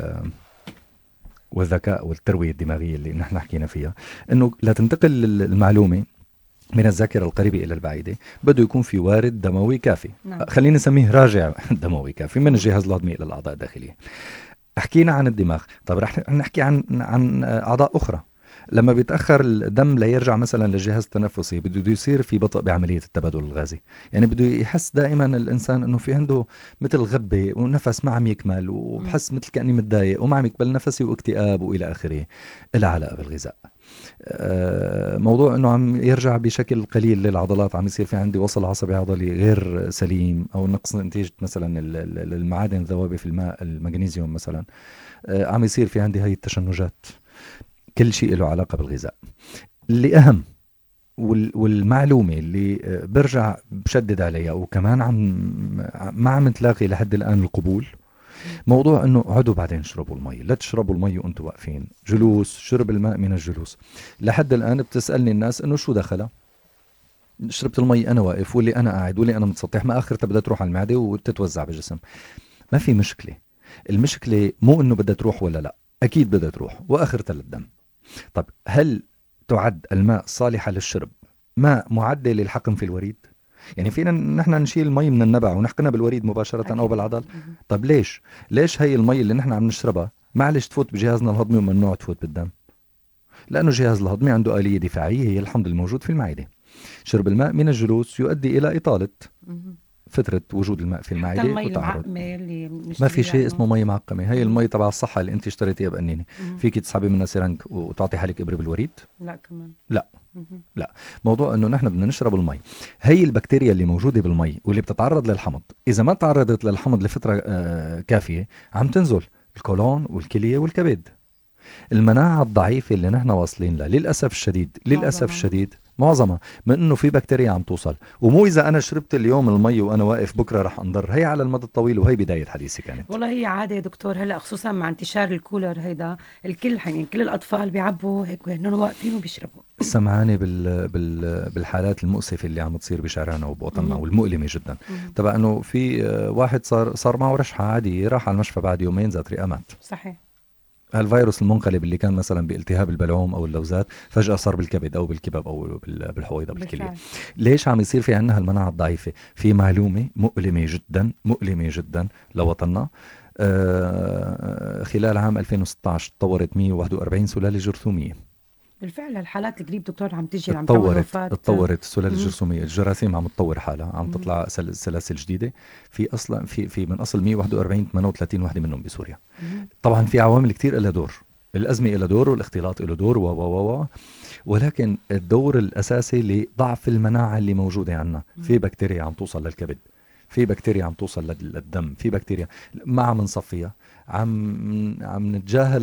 والذكاء والترويه الدماغيه اللي نحن حكينا فيها، انه لا تنتقل المعلومه من الذاكرة القريبة إلى البعيدة بده يكون في وارد دموي كافي. نعم. خلينا نسميه راجع دموي كافي من الجهاز الهضمي إلى الأعضاء الداخلية. حكينا عن الدماغ، طب رح نحكي عن أعضاء أخرى. لما بيتأخر الدم ليرجع مثلا للجهاز التنفسي بده يصير في بطء بعملية التبادل الغازي. يعني بده يحس دائما الإنسان أنه في عنده مثل غبة ونفس ما عم يكمل، وبحس مثل كأني متضايق وما عم يقبل نفسي واكتئاب وإلى آخره. إلى علاقة بالغذاء. موضوع انه عم يرجع بشكل قليل للعضلات، عم يصير في عندي وصل عصبي عضلي غير سليم، او نقص نتيجة مثلا المعادن الذوابة في الماء، المغنيسيوم مثلا، عم يصير في عندي هاي التشنجات. كل شيء له علاقة بالغذاء. اللي اهم والمعلومة اللي برجع بشدد عليها وكمان ما عم تلاقي لحد الآن القبول، موضوع انه عدوا بعدين اشربوا المي. لا تشربوا المي وانتم واقفين، جلوس، شرب الماء من الجلوس. لحد الان بتسالني الناس انه شو دخلها، شربت المي انا واقف واللي انا قاعد واللي انا متسطح، ما اخرتها بدها تروح على المعده وتتوزع بالجسم. ما في مشكله. المشكله مو انه بدها تروح ولا لا، اكيد بدها تروح واخرتها للدم. طب هل تعد الماء صالحه للشرب ماء معدل للحقن في الوريد؟ يعني فينا نحن نشيل المي من النبع ونحقنها بالوريد مباشرة أو بالعضل؟ طب ليش هي المي اللي نحن عم نشربها معلش تفوت بجهازنا الهضمي وممنوع تفوت بالدم؟ لأنه الجهاز الهضمي عنده آلية دفاعية هي الحمض الموجود في المعدة. شرب الماء من الجلوس يؤدي إلى إطالة فترة وجود الماء في المعدة وتعرض. ما في شيء اسمه مي معقمة. هي المي تبع الصحة اللي انت اشتريتيها بقنينة. فيك تسحبي منها سرنج وتعطي حالك إبرة بالوريد؟ لا كمان لا. موضوع انه نحن بدنا نشرب المي. هي البكتيريا اللي موجودة بالمي واللي بتتعرض للحمض، إذا ما تعرضت للحمض لفترة كافية عم تنزل الكولون والكلية والكبد. المناعة الضعيفة اللي نحن واصلين لها للأسف الشديد معظمها من انه في بكتيريا عم توصل، ومو اذا انا شربت اليوم المي وانا واقف بكره رح انضر. هي على المدى الطويل، وهي بدايه حديثي كانت. والله هي عاده يا دكتور، هلا خصوصا مع انتشار الكولر هيدا الكل يعني كل الاطفال بيعبوا هيك وهن واقفين وبيشربوا. سمعاني بالحالات المؤسفه اللي عم تصير بشارعنا وبوطننا والمؤلمه جدا، تبع انه في واحد صار معه رشحه عاديه، راح على المشفى بعد يومين ذات رئه مات. صحيح. الفيروس المنقلب اللي كان مثلا بالتهاب البلعوم او اللوزات فجأة صار بالكبد او بالكباب او بالحويضة بالكلية. ليش عم يصير في عندنا هالمناعة الضعيفة؟ في معلومة مؤلمة جدا لوطننا. خلال عام 2016 تطورت 141 سلالة جرثومية. بالفعل الحالات القريب دكتور عم تجي عم تعمل وفاة. تطورت السلالة الجرثومية، الجراثيم عم تطور حالها، عم تطلع سلاسل جديدة. في اصلا في من اصل 141 38 وحده منهم بسوريا. طبعا في عوامل كتير لها دور، الأزمة لها دور والاختلاط له دور ولكن الدور الأساسي لضعف المناعة اللي موجودة عنا. في بكتيريا عم توصل للكبد، في بكتيريا عم توصل للدم، في بكتيريا ما عم نصفيها. عم نتجاهل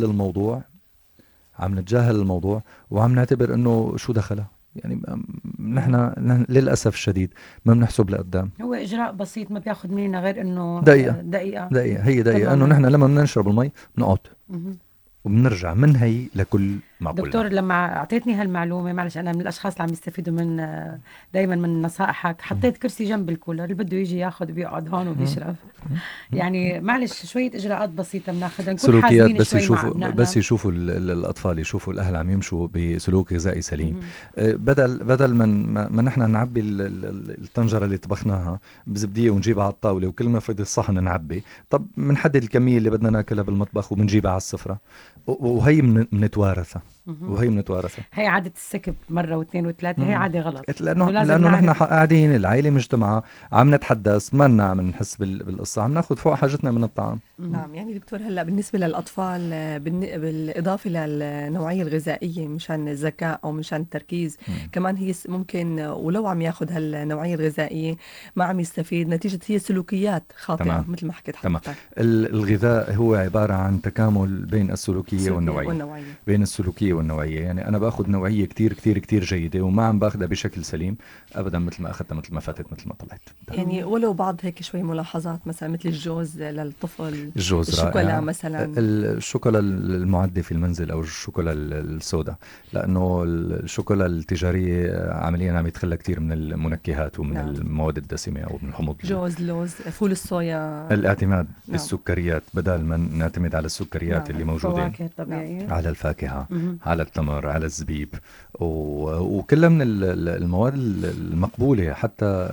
الموضوع وعم نعتبر انه شو دخلها. يعني نحن للأسف الشديد ما بنحسب لقدام. هو إجراء بسيط ما بياخد مننا غير انه دقيقة. هي دقيقة انه نحن لما بنشرب المي بنقعد وبنرجع من هي لكل معقول. دكتور لما اعطيتني هالمعلومه، معلش انا من الاشخاص اللي عم يستفيدوا من دائما من نصائحك، حطيت كرسي جنب الكولر، اللي بده يجي ياخذ بيقعد هون وبيشرب. يعني معلش شويه اجراءات بسيطه بناخذها، نكون حازمين شوي. بس يشوفوا الاطفال، يشوفوا الاهل عم يمشوا بسلوك غذائي سليم. بدل ما نحن نعبي الطنجره اللي طبخناها بزبديه ونجيبها على الطاوله وكل ما فضل الصحن نعبي، طب بنحدد الكميه اللي بدنا ناكلها بالمطبخ وبنجيبها على السفره، وهي بنتوارثها. هي عادة السكب مرة واثنين وثلاثة، هي عادة غلط. لأنه نحن قاعدين العائلة مجتمعة عم نتحدث، ما عم نحس بالقصة، عم ناخذ فوق حاجتنا من الطعام. نعم. يعني دكتور هلا بالنسبة للأطفال بالإضافة للنوعية الغذائية مشان الذكاء أو مشان التركيز، كمان هي ممكن ولو عم ياخذ هالنوعية الغذائية ما عم يستفيد نتيجة هي سلوكيات خاطئة مثل ما حكيت حضرتك. الغذاء هو عبارة عن تكامل بين السلوكية والنوعية. بين السلوكية والنوعية، يعني أنا باخذ نوعية كتير كتير كتير جيدة وما عم باخذها بشكل سليم أبدا، مثل ما أخذتها مثل ما فاتت مثل ما طلعت. يعني ولو بعض هيك شوي ملاحظات مثلا مثل الجوز للطفل، الشوكولا مثلا، الشوكولا المعدة في المنزل أو الشوكولا السوداء، لأنه الشوكولا التجارية عمليا عم يدخلها كتير من المنكهات ومن المواد الدسمة أو من الحموض. جوز، لوز، فول الصويا. الاعتماد بالسكريات بدل ما نعتمد على السكريات اللي موجودة على الفاكهة، على التمر، على الزبيب، وكلها من المواد المقبولة. حتى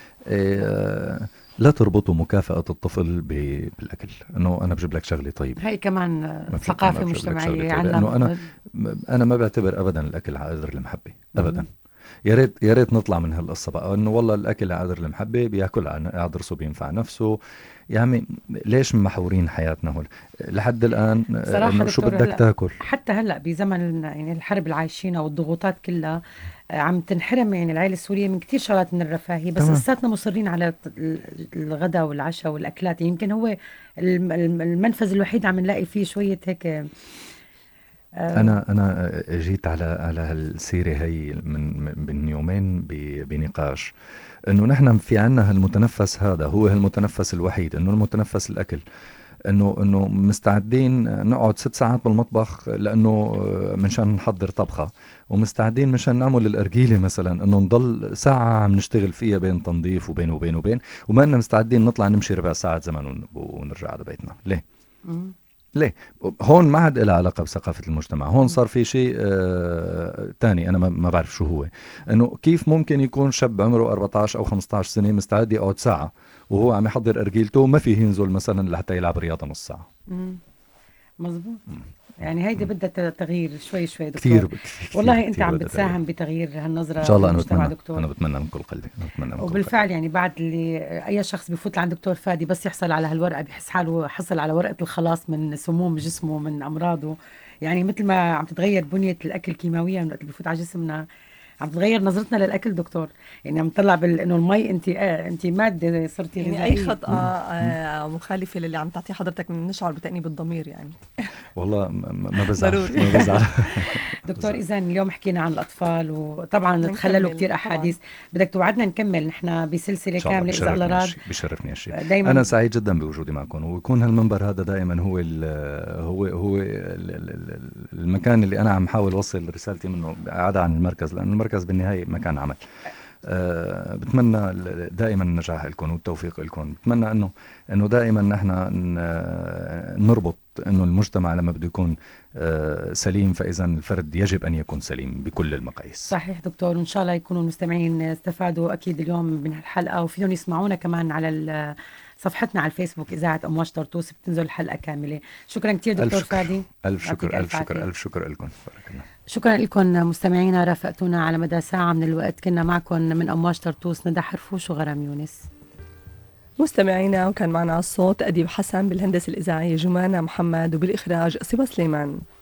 لا تربطوا مكافأة الطفل بالأكل، إنه أنا بجيب لك شغلة طيب. هي كمان ثقافة مجتمعية عندنا. إنه أنا ما بعتبر أبدا الأكل عذر المحبة أبدا. يا ريت نطلع من هالقصة بقى إنه والله الأكل عذر المحبة، بياكل عذرسه بينفع نفسه. يعني ليش محورين حياتنا هون لحد الآن؟ شو بدك تاكل؟ حتى هلأ بزمن يعني الحرب اللي عايشينها والضغوطات كلها عم تنحرم يعني العائلة السورية من كتير شغلات من الرفاهية، بس لساتنا مصرين على الغداء والعشاء والأكلات. يمكن هو المنفذ الوحيد عم نلاقي فيه شوية هيك. أنا جيت على هالسيرة هي من يومين بنقاش إنه نحن في عنا هالمتنفس، هذا هو هالمتنفس الوحيد، إنه المتنفس الأكل، إنه مستعدين نقعد 6 ساعات بالمطبخ لأنه منشان نحضر طبخة، ومستعدين منشان نعمل الأرجيلة مثلا إنه نضل ساعة عم نشتغل فيها بين تنظيف وبين وما إننا مستعدين نطلع نمشي ربع ساعة زمان ونرجع على بيتنا. ليه؟ هون ما عاد إلها علاقة بثقافة المجتمع، هون صار في شيء تاني أنا ما بعرف شو هو. إنه كيف ممكن يكون شاب عمره 14 أو 15 سنة مستعد يقعد ساعة وهو عم يحضر أرجيلته ما فيه ينزل مثلا لحتى يلعب رياضة نص ساعة. مظبوط. يعني هيدي بدها تغيير شوي دكتور. كتير والله انت عم بتساهم بتغيير هالنظره. ان شاء الله انا بتمنى من كل قلبي. وبالفعل يعني بعد اللي اي شخص بفوت لعند دكتور فادي بس يحصل على هالورقه بحس حاله حصل على ورقه الخلاص من سموم جسمه من امراضه. يعني مثل ما عم تتغير بنيه الاكل كيماويا من وقت اللي بفوت على جسمنا، عم تغير نظرتنا للاكل دكتور، يعني عم تطلع انه المي انت ماده صرتي يعني غذائيه. اي خطأ مخالفه للي عم تعطيه حضرتك نشعر بتأنيب الضمير يعني. والله ما بزعل ما بزعل. دكتور اذا اليوم حكينا عن الاطفال وطبعا تخللوا كثير احاديث، بدك توعدنا نكمل نحن بسلسله كامله اذا الله راد. بشرفني هالشيء. انا سعيد جدا بوجودي معكم، ويكون هالمنبر هذا دائما هو المكان اللي انا عم حاول اوصل رسالتي منه عدا عن المركز، لان المركز بالنهايه مكان عمل. بتمنى دائما النجاح لكم والتوفيق لكم. بتمنى انه دائما نحن نربط انه المجتمع لما بده يكون سليم فاذا الفرد يجب ان يكون سليم بكل المقاييس. صحيح دكتور، وان شاء الله يكونوا المستمعين استفادوا اكيد اليوم من هالحلقه، وفيهم يسمعونا كمان على صفحتنا على الفيسبوك إذاعة أمواج طرطوس، بتنزل الحلقة كاملة. شكرا كتير دكتور فادي. ألف شكر ألف شكر لكم. شكرا لكم مستمعينا، رافقتونا على مدى ساعة من الوقت. كنا معكم من أمواج طرطوس ندى حرفوش وغرام يونس. مستمعينا، وكان معنا على الصوت أديب حسن، بالهندسة الإذاعية جمانة محمد، وبالإخراج صبا سليمان.